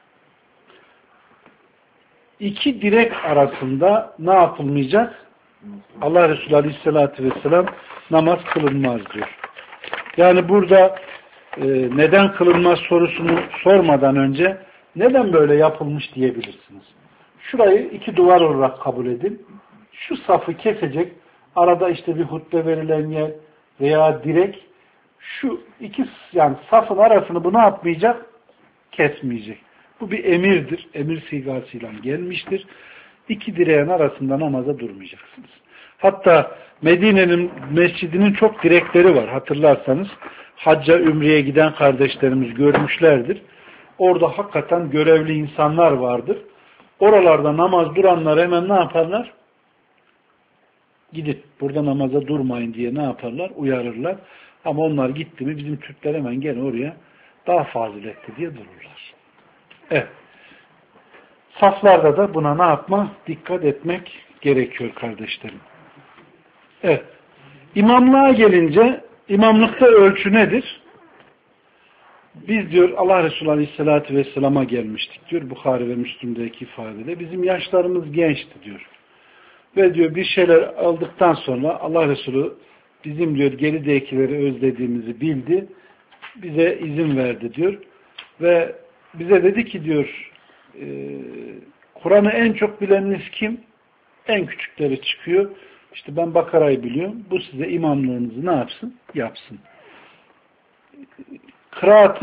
2 direk arasında ne yapılmayacak? Allah Resulü Aleyhisselatü Vesselam namaz kılınmaz diyor. Yani burada neden kılınmaz sorusunu sormadan önce neden böyle yapılmış diyebilirsiniz. Şurayı 2 duvar olarak kabul edin. Şu safı kesecek, arada işte bir hutbe verilen yer veya direk, şu 2 yani safın arasını bu ne yapmayacak? Kesmeyecek. Bu bir emirdir. Emir sigasıyla gelmiştir. 2 direğin arasında namaza durmayacaksınız. Hatta Medine'nin mescidinin çok direkleri var. Hatırlarsanız hacca, ümreye giden kardeşlerimiz görmüşlerdir. Orada hakikaten görevli insanlar vardır. Oralarda namaz duranlar hemen ne yaparlar? Gidip burada namaza durmayın diye ne yaparlar? Uyarırlar. Ama onlar gitti mi bizim Türkler hemen gene oraya daha faziletli diye dururlar. Evet. Saflarda da buna ne yapma? Dikkat etmek gerekiyor kardeşlerim. Evet. İmamlığa gelince imamlıkta ölçü nedir? Biz diyor Allah Resulü Aleyhisselatü Vesselam'a gelmiştik diyor. Bukhari ve Müslim'deki ifadede. Bizim yaşlarımız gençti diyor. Ve diyor bir şeyler aldıktan sonra Allah Resulü bizim diyor geridekileri özlediğimizi bildi. Bize izin verdi diyor. Ve bize dedi ki diyor Kur'an'ı en çok bileniniz kim? En küçükleri çıkıyor. İşte ben Bakara'yı biliyorum. Bu size imamlığınızı ne yapsın? Yapsın. Kıraatı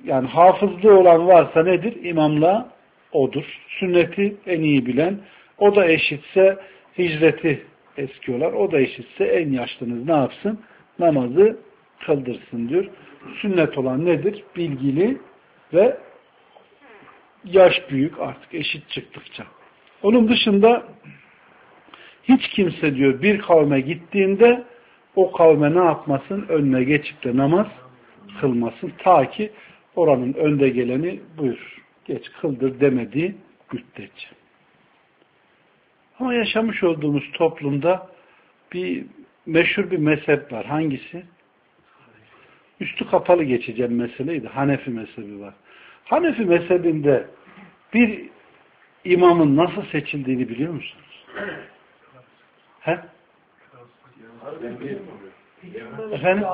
yani hafızlığı olan varsa nedir? İmamla odur. Sünneti en iyi bilen, o da eşitse hicreti eskiyorlar. O da eşitse en yaşlınız ne yapsın? Namazı kıldırsın diyor. Sünnet olan nedir? Bilgili ve yaş büyük, artık eşit çıktıkça. Onun dışında hiç kimse diyor bir kavme gittiğinde o kavme ne yapmasın? Önüne geçip de namaz kılmasın. Ta ki oranın önde geleni buyur, geç kıldır demediği müddetçe. Ama yaşamış olduğumuz toplumda meşhur bir mezhep var. Hangisi? Üstü kapalı geçeceğim meseleydi. Hanefi mezhebi var. Hanefi mezhebinde bir imamın nasıl seçildiğini biliyor musunuz? He? Efendim?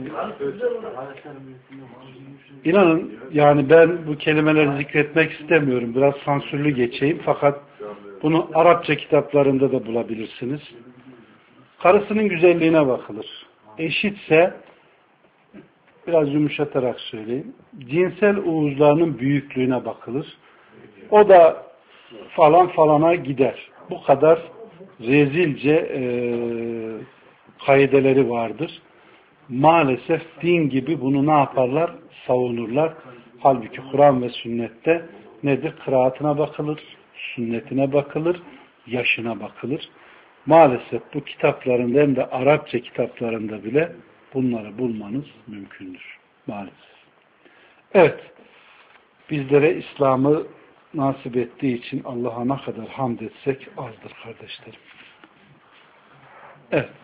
İnanın yani ben bu kelimeleri zikretmek istemiyorum. Biraz sansürlü geçeyim. Fakat bunu Arapça kitaplarında da bulabilirsiniz. Karısının güzelliğine bakılır. Eşitse, biraz yumuşatarak söyleyeyim, cinsel uğuzlarının büyüklüğüne bakılır. O da falan falana gider. Bu kadar rezilce kaideleri vardır. Maalesef din gibi bunu ne yaparlar? Savunurlar. Halbuki Kur'an ve sünnette nedir? Kıraatına bakılır, sünnetine bakılır, yaşına bakılır. Maalesef bu kitaplarında hem de Arapça kitaplarında bile bunları bulmanız mümkündür. Maalesef. Evet. Bizlere İslam'ı nasip ettiği için Allah'a ne kadar hamd etsek azdır kardeşlerim. Evet.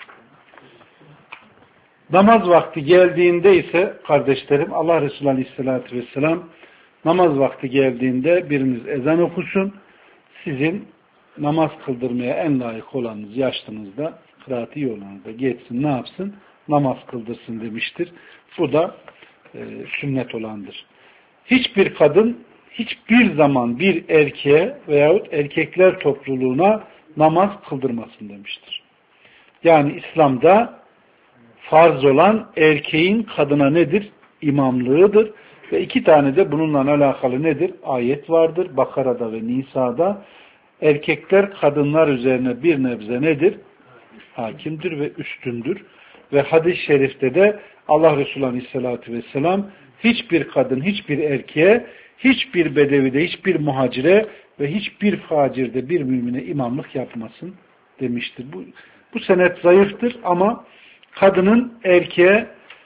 Namaz vakti geldiğinde ise kardeşlerim Allah Resulü Aleyhisselatü Vesselam namaz vakti geldiğinde biriniz ezan okusun. Sizin namaz kıldırmaya en layık olanınız yaşlınızda, kıraati iyi olanınızda geçsin ne yapsın? Namaz kıldırsın demiştir. Bu da sünnet olandır. Hiçbir kadın hiçbir zaman bir erkeğe veyahut erkekler topluluğuna namaz kıldırmasın demiştir. Yani İslam'da farz olan erkeğin kadına nedir? İmamlığıdır. Ve 2 tane de bununla alakalı nedir? Ayet vardır. Bakara'da ve Nisa'da erkekler kadınlar üzerine bir nebze nedir? Hakimdir ve üstündür. Ve hadis-i şerifte de Allah Resulü Aleyhisselatü Vesselam hiçbir kadın, hiçbir erkeğe, hiçbir bedevide, hiçbir muhacire ve hiçbir facirde bir mümine imamlık yapmasın demiştir. Bu senet zayıftır ama kadının erkeğe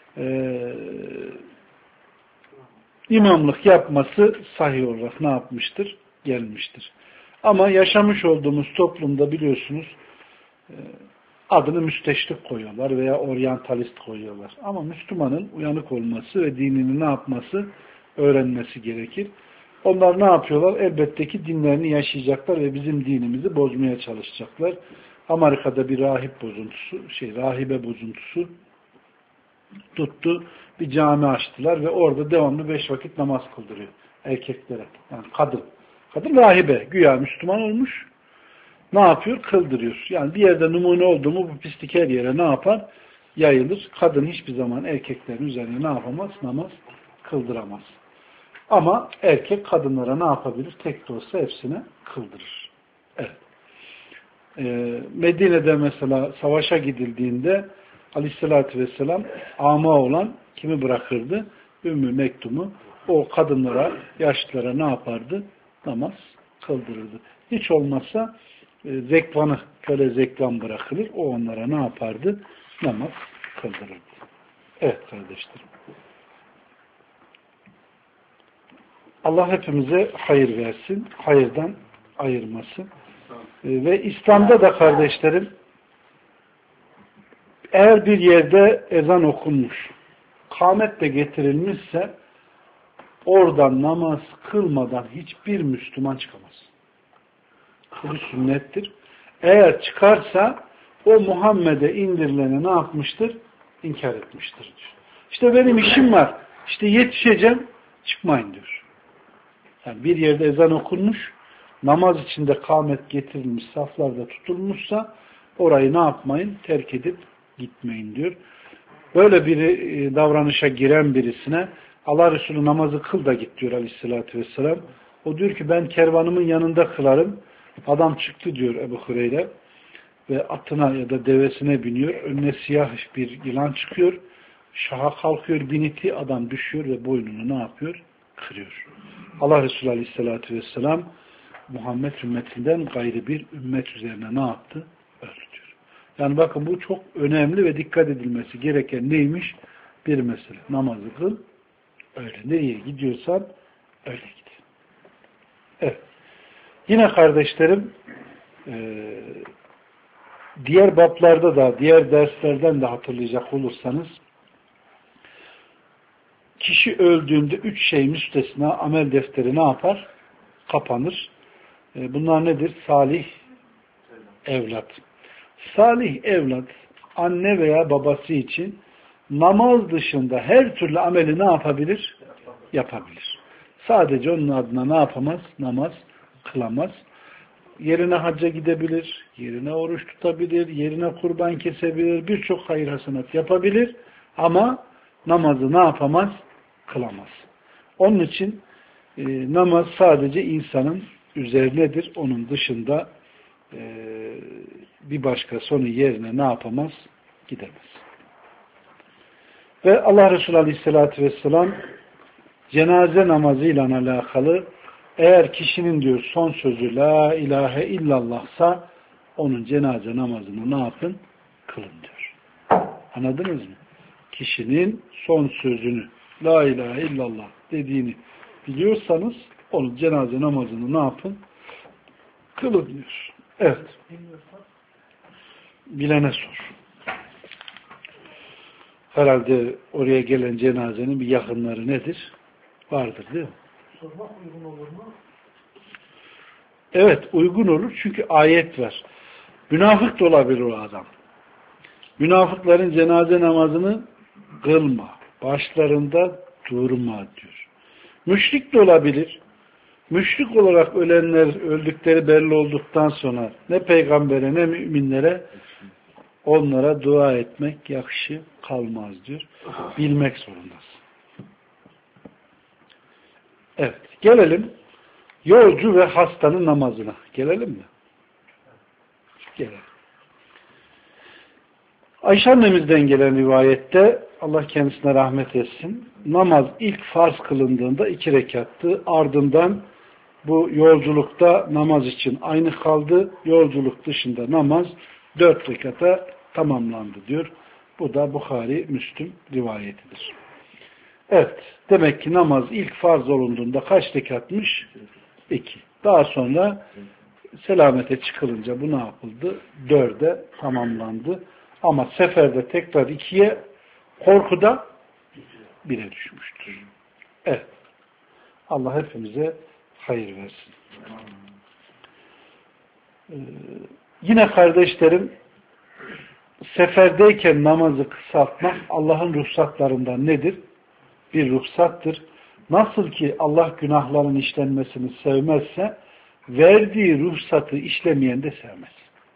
imamlık yapması sahih olarak ne yapmıştır? Gelmiştir. Ama yaşamış olduğumuz toplumda biliyorsunuz adını müsteşrik koyuyorlar veya oryantalist koyuyorlar. Ama Müslümanın uyanık olması ve dinini ne yapması? Öğrenmesi gerekir. Onlar ne yapıyorlar? Elbette ki dinlerini yaşayacaklar ve bizim dinimizi bozmaya çalışacaklar. Amerika'da bir rahibe bozuntusu tuttu. Bir cami açtılar ve orada devamlı 5 vakit namaz kıldırıyor. Erkeklere. Yani kadın. Kadın rahibe. Güya Müslüman olmuş. Ne yapıyor? Kıldırıyor. Yani bir yerde numune oldu mu bu pislik her yere ne yapar? Yayılır. Kadın hiçbir zaman erkeklerin üzerine ne yapamaz? Namaz kıldıramaz. Ama erkek kadınlara ne yapabilir? Tek de olsa hepsine kıldırır. Evet. Medine'de mesela savaşa gidildiğinde Aleyhisselatü Vesselam ama olan kimi bırakırdı? Ümmü Mektum'u. O kadınlara, yaşlılara ne yapardı? Namaz kıldırırdı. Hiç olmazsa zekvanı, köle zekvan bırakılır. O onlara ne yapardı? Namaz kıldırırdı. Evet kardeşlerim. Allah hepimize hayır versin. Hayırdan ayırmasın. Ve İslam'da da kardeşlerim eğer bir yerde ezan okunmuş, kâmet de getirilmişse oradan namaz kılmadan hiçbir Müslüman çıkamaz. Bu sünnettir. Eğer çıkarsa o Muhammed'e indirileni ne yapmıştır? İnkar etmiştir diyor. İşte benim işim var. İşte yetişeceğim. Çıkmayın diyor. Yani bir yerde ezan okunmuş, namaz içinde kâmet getirilmiş, saflarda tutulmuşsa orayı ne yapmayın? Terk edip gitmeyin diyor. Böyle bir davranışa giren birisine Allah Resulü namazı kıl da git diyor aleyhissalatü vesselam. O diyor ki ben kervanımın yanında kılarım. Adam çıktı diyor Ebu Hureyre ve atına ya da devesine biniyor. Önüne siyah bir yılan çıkıyor. Şaha kalkıyor biniti, adam düşüyor ve boynunu ne yapıyor? Kırıyor. Allah Resulü aleyhissalatü vesselam Muhammed ümmetinden gayrı bir ümmet üzerine ne yaptı? Öldü diyor. Yani bakın bu çok önemli ve dikkat edilmesi gereken neymiş? Bir mesele. Namazı kıl, öyle. Nereye gidiyorsan öyle git. Evet. Yine kardeşlerim diğer bablarda da, diğer derslerden de hatırlayacak olursanız kişi öldüğünde 3 şey müstesna amel defteri ne yapar? Kapanır. Bunlar nedir? Salih evlat. Salih evlat anne veya babası için namaz dışında her türlü ameli ne yapabilir? Yapabilir. Sadece onun adına ne yapamaz? Namaz kılamaz. Yerine hacca gidebilir, yerine oruç tutabilir, yerine kurban kesebilir, birçok hayır hasenat yapabilir ama namazı ne yapamaz? Kılamaz. Onun için namaz sadece insanın üzerinedir. Onun dışında bir başkası onun yerine ne yapamaz? Gidemez. Ve Allah Resulü Aleyhisselatü Vesselam cenaze namazıyla alakalı eğer kişinin diyor son sözü la ilahe illallahsa onun cenaze namazını ne yapın? Kılın diyor. Anladınız mı? Kişinin son sözünü la ilahe illallah dediğini biliyorsanız onun cenaze namazını ne yapın? Kılın diyor. Evet. Bilene sor. Herhalde oraya gelen cenazenin bir yakınları nedir? Vardır değil mi? Sormak uygun olur mu? Evet uygun olur çünkü ayet var. Münafık da olabilir o adam. Münafıkların cenaze namazını kılma. Başlarında durma diyor. Müşrik de olabilir. Müşrik olarak ölenler öldükleri belli olduktan sonra ne peygambere ne müminlere onlara dua etmek yakışı kalmaz diyor. Bilmek zorundasın. Evet. Gelelim yolcu ve hastanın namazına. Gelelim mi? Gelelim. Ayşe annemizden gelen rivayette Allah kendisine rahmet etsin. Namaz ilk farz kılındığında 2 rekattı. Ardından bu yolculukta namaz için aynı kaldı. Yolculuk dışında namaz 4 rekata tamamlandı diyor. Bu da Bukhari, Müslüm rivayetidir. Evet. Demek ki namaz ilk farz olunduğunda kaç rekatmış? 2. Daha sonra selamete çıkılınca bu ne yapıldı? 4'e tamamlandı. Ama seferde tekrar 2'ye, korkuda 1'e düşmüştür. Evet. Allah hepimize hayır versin. Yine kardeşlerim seferdeyken namazı kısaltmak Allah'ın ruhsatlarından nedir? Bir ruhsattır. Nasıl ki Allah günahların işlenmesini sevmezse verdiği ruhsatı işlemeyen de sevmez.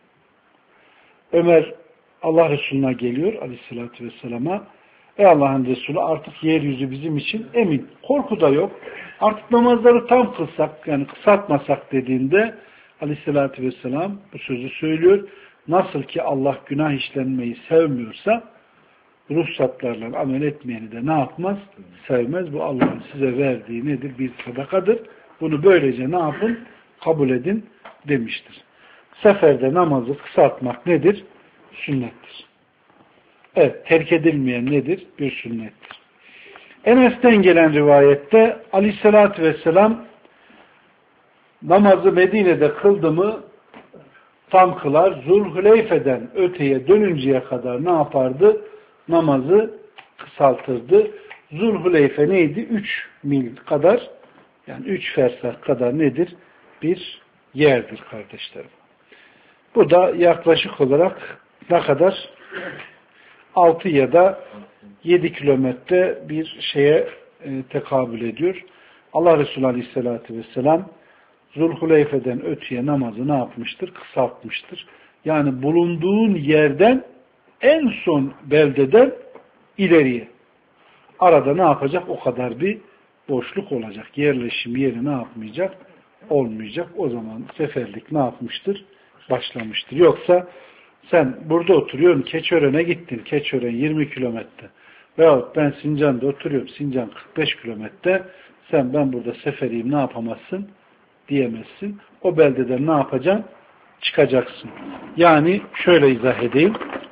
Ömer Allah Resulü'ne geliyor aleyhissalatü vesselama. Ey Allah'ın Resulü artık yeryüzü bizim için emin. Korku da yok. Artık namazları tam kılsak yani kısaltmasak dediğinde aleyhissalatü vesselam bu sözü söylüyor. Nasıl ki Allah günah işlenmeyi sevmiyorsa ruhsatlarla amel etmeyeni de ne yapmaz? Sevmez. Bu Allah'ın size verdiği nedir? Bir sadakadır. Bunu böylece ne yapın? Kabul edin demiştir. Seferde namazı kısaltmak nedir? Sünnettir. Evet, terk edilmeyen nedir? Bir sünnettir. Enes'ten gelen rivayette aleyhissalatü vesselam namazı Medine'de kıldı mı tam kılar. Zulhüleyfe'den öteye dönünceye kadar ne yapardı? Namazı kısaltırdı. Zulhüleyfe neydi? 3 mil kadar yani 3 fersah kadar nedir? Bir yerdir kardeşlerim. Bu da yaklaşık olarak ne kadar? 6 ya da 7 kilometre bir şeye tekabül ediyor. Allah Resulü Aleyhisselatü Vesselam Zulhuleyfe'den öteye namazı ne yapmıştır? Kısaltmıştır. Yani bulunduğun yerden en son beldeden ileriye. arada ne yapacak? O kadar bir boşluk olacak. Yerleşim yeri ne yapmayacak? Olmayacak. O zaman seferlik ne yapmıştır? Başlamıştır. Yoksa sen burada oturuyorsun, Keçiören'e gittin. Keçiören 20 kilometre. Veyahut ben Sincan'da oturuyorum. Sincan 45 kilometre. Ben burada seferiyim ne yapamazsın? Diyemezsin. O beldeden ne yapacaksın? Çıkacaksın. Yani şöyle izah edeyim.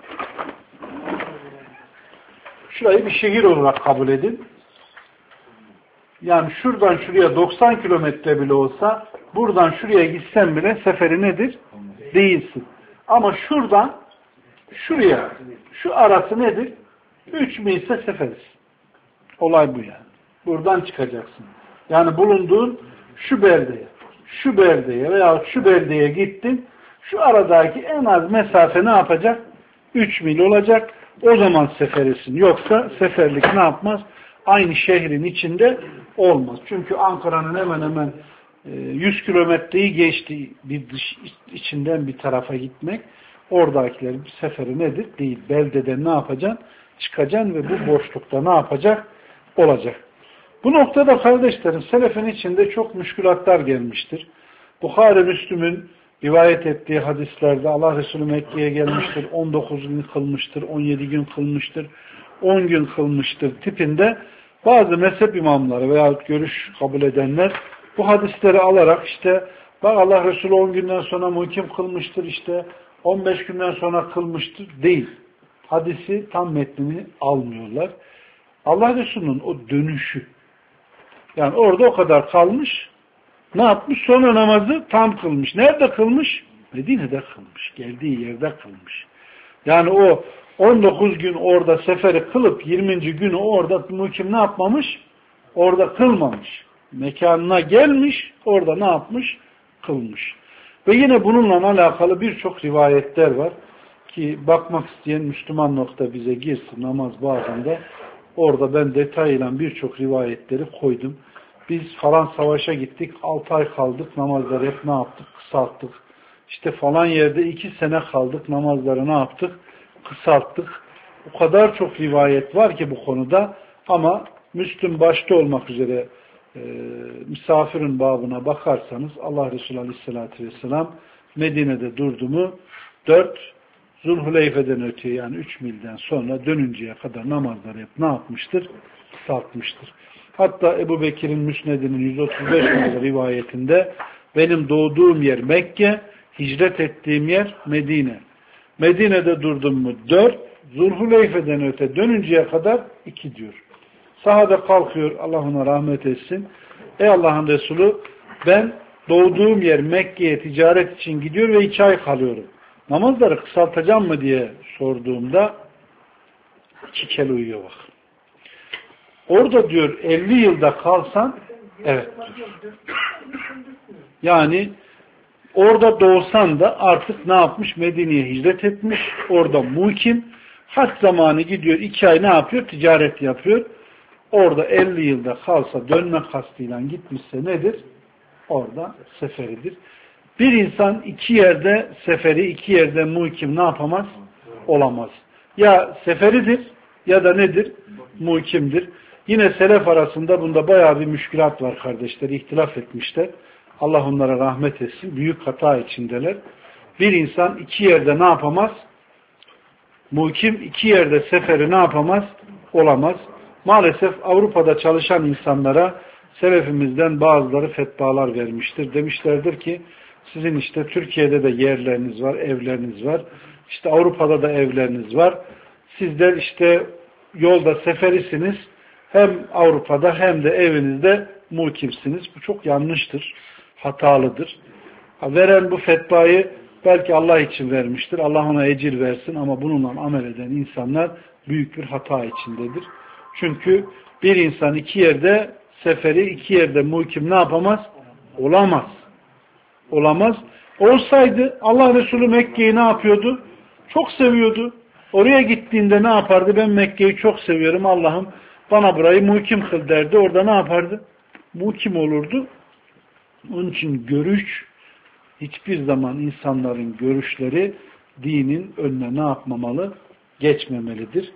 Şurayı bir şehir olarak kabul edin. Yani şuradan şuraya 90 kilometre bile olsa buradan şuraya gitsen bile seferi nedir? Değilsin. Ama şuradan şuraya şu arası nedir? 3 mil ise seferiz. Olay bu yani. Buradan çıkacaksın. Yani bulunduğun şu beldeye veya şu beldeye gittin. Şu aradaki en az mesafe ne yapacak? 3 mil olacak. O zaman seferisin. Yoksa seferlik ne yapmaz? Aynı şehrin içinde olmaz. Çünkü Ankara'nın hemen hemen 100 kilometreyi geçti içinden bir tarafa gitmek. Oradakilerin seferi nedir? Değil. Beldeden ne yapacaksın? Çıkacaksın ve bu boşlukta ne yapacak? Olacak. Bu noktada kardeşlerim selefin içinde çok müşkülatlar gelmiştir. Bukhari Müslüm'ün rivayet ettiği hadislerde Allah Resulü Mekke'ye gelmiştir, 19 gün kılmıştır, 17 gün kılmıştır, 10 gün kılmıştır tipinde bazı mezhep imamları veya görüş kabul edenler bu hadisleri alarak işte bak Allah Resulü 10 günden sonra muhkim kılmıştır, işte 15 günden sonra kılmıştır değil. Hadisi tam metnini almıyorlar. Allah Resulü'nün o dönüşü yani orada o kadar kalmış ne yapmış? Sonra namazı tam kılmış. Nerede kılmış? Medine'de kılmış. Geldiği yerde kılmış. Yani o 19 gün orada seferi kılıp 20. günü orada muhkim ne yapmamış? Orada kılmamış. Mekanına gelmiş, orada ne yapmış? Kılmış. Ve yine bununla alakalı birçok rivayetler var ki bakmak isteyen Müslüman nokta bize girsin namaz bazında. Orada ben detayıyla birçok rivayetleri koydum. Biz falan savaşa gittik, 6 ay kaldık, namazları hep ne yaptık? Kısalttık. İşte falan yerde 2 sene kaldık, namazları ne yaptık? Kısalttık. O kadar çok rivayet var ki bu konuda ama Müslüm başta olmak üzere misafirin babına bakarsanız Allah Resulü Aleyhisselatü Vesselam Medine'de durdu mu 4 Zulhuleyfe'den öteye yani 3 milden sonra dönünceye kadar namazları hep ne yapmıştır? Kısaltmıştır. Hatta Ebu Bekir'in Müsned'inin 135 numaralı rivayetinde benim doğduğum yer Mekke, hicret ettiğim yer Medine. Medine'de durdum mu 4, Zulhuleyfe'den öte dönünceye kadar 2 diyor. Sahabe kalkıyor, Allah ona rahmet etsin. Ey Allah'ın Resulü ben doğduğum yer Mekke'ye ticaret için gidiyor ve 2 ay kalıyorum. Namazları kısaltacağım mı diye sorduğumda 2 kere uyuyor bak. Orada diyor 50 yılda kalsan evet diyor. Yani orada doğsan da artık ne yapmış? Medine'ye hicret etmiş. Orada mukim. Hac zamanı gidiyor 2 ay ne yapıyor? Ticaret yapıyor. Orada 50 yılda kalsa dönme kastıyla gitmişse nedir? Orada seferidir. Bir insan 2 yerde seferi, 2 yerde mukim ne yapamaz? Olamaz. Ya seferidir ya da nedir? Muhkimdir. Yine selef arasında bunda bayağı bir müşkülat var kardeşler. İhtilaf etmişler. Allah onlara rahmet etsin. Büyük hata içindeler. Bir insan 2 yerde ne yapamaz? Muhkim 2 yerde seferi ne yapamaz? Olamaz. Maalesef Avrupa'da çalışan insanlara selefimizden bazıları fetvalar vermiştir. Demişlerdir ki sizin işte Türkiye'de de yerleriniz var, evleriniz var. İşte Avrupa'da da evleriniz var. Sizler işte yolda seferisiniz. Hem Avrupa'da hem de evinizde muhkimsiniz. Bu çok yanlıştır. Hatalıdır. Veren bu fetvayı belki Allah için vermiştir. Allah ona ecir versin ama bununla amel eden insanlar büyük bir hata içindedir. Çünkü bir insan 2 yerde seferi 2 yerde muhkim ne yapamaz? Olamaz. Olamaz. Olsaydı Allah Resulü Mekke'yi ne yapıyordu? Çok seviyordu. Oraya gittiğinde ne yapardı? Ben Mekke'yi çok seviyorum Allah'ım. Bana burayı muhkim kıl derdi. Orada ne yapardı? Muhkim olurdu. Onun için görüş hiçbir zaman insanların görüşleri dinin önüne ne yapmamalı? Geçmemelidir.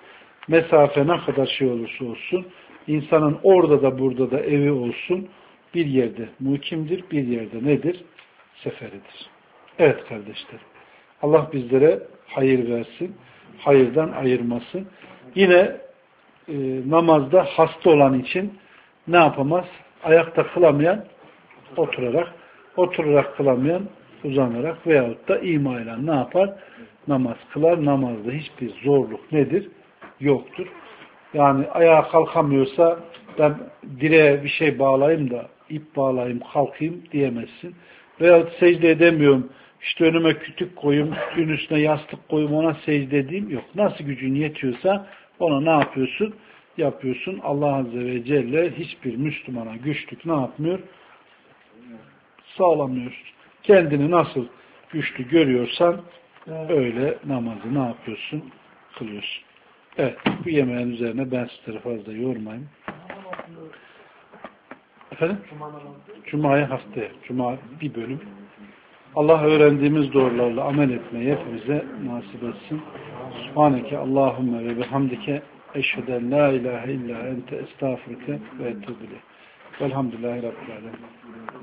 mesafe ne kadar şey olursa olsun, insanın orada da burada da evi olsun, bir yerde mukimdir, bir yerde nedir? Seferidir. Evet kardeşler. Allah bizlere hayır versin, hayırdan ayırmasın. Yine namazda hasta olan için ne yapamaz? Ayakta kılamayan oturarak kılamayan uzanarak veyahut da ima ile ne yapar? Namaz kılar. Namazda hiçbir zorluk nedir? Yoktur. Yani ayağa kalkamıyorsa ben direğe bir şey bağlayayım da ip bağlayayım, kalkayım diyemezsin. Veyahut secde edemiyorum. İşte önüme kütük koyayım, kütüğün üstüne yastık koyayım, ona secde edeyim. Yok. Nasıl gücün yetiyorsa ona ne yapıyorsun? Yapıyorsun. Allah Azze ve Celle hiçbir Müslümana güçlük ne yapmıyor? Sağlamıyor. Kendini nasıl güçlü görüyorsan öyle namazı ne yapıyorsun? Kılıyorsun. Evet. Bu yemeğin üzerine ben sizleri fazla yormayayım. Efendim? Cuma'ya haftaya. Cuma bir bölüm. Allah öğrendiğimiz doğrularla amel etmeyi hepimize nasip etsin. Subhaneke Allahümme ve bihamdike eşheden la ilahe illa ente estağfurke ve etûbü ileyk. Velhamdülillahi Rabbil alemin.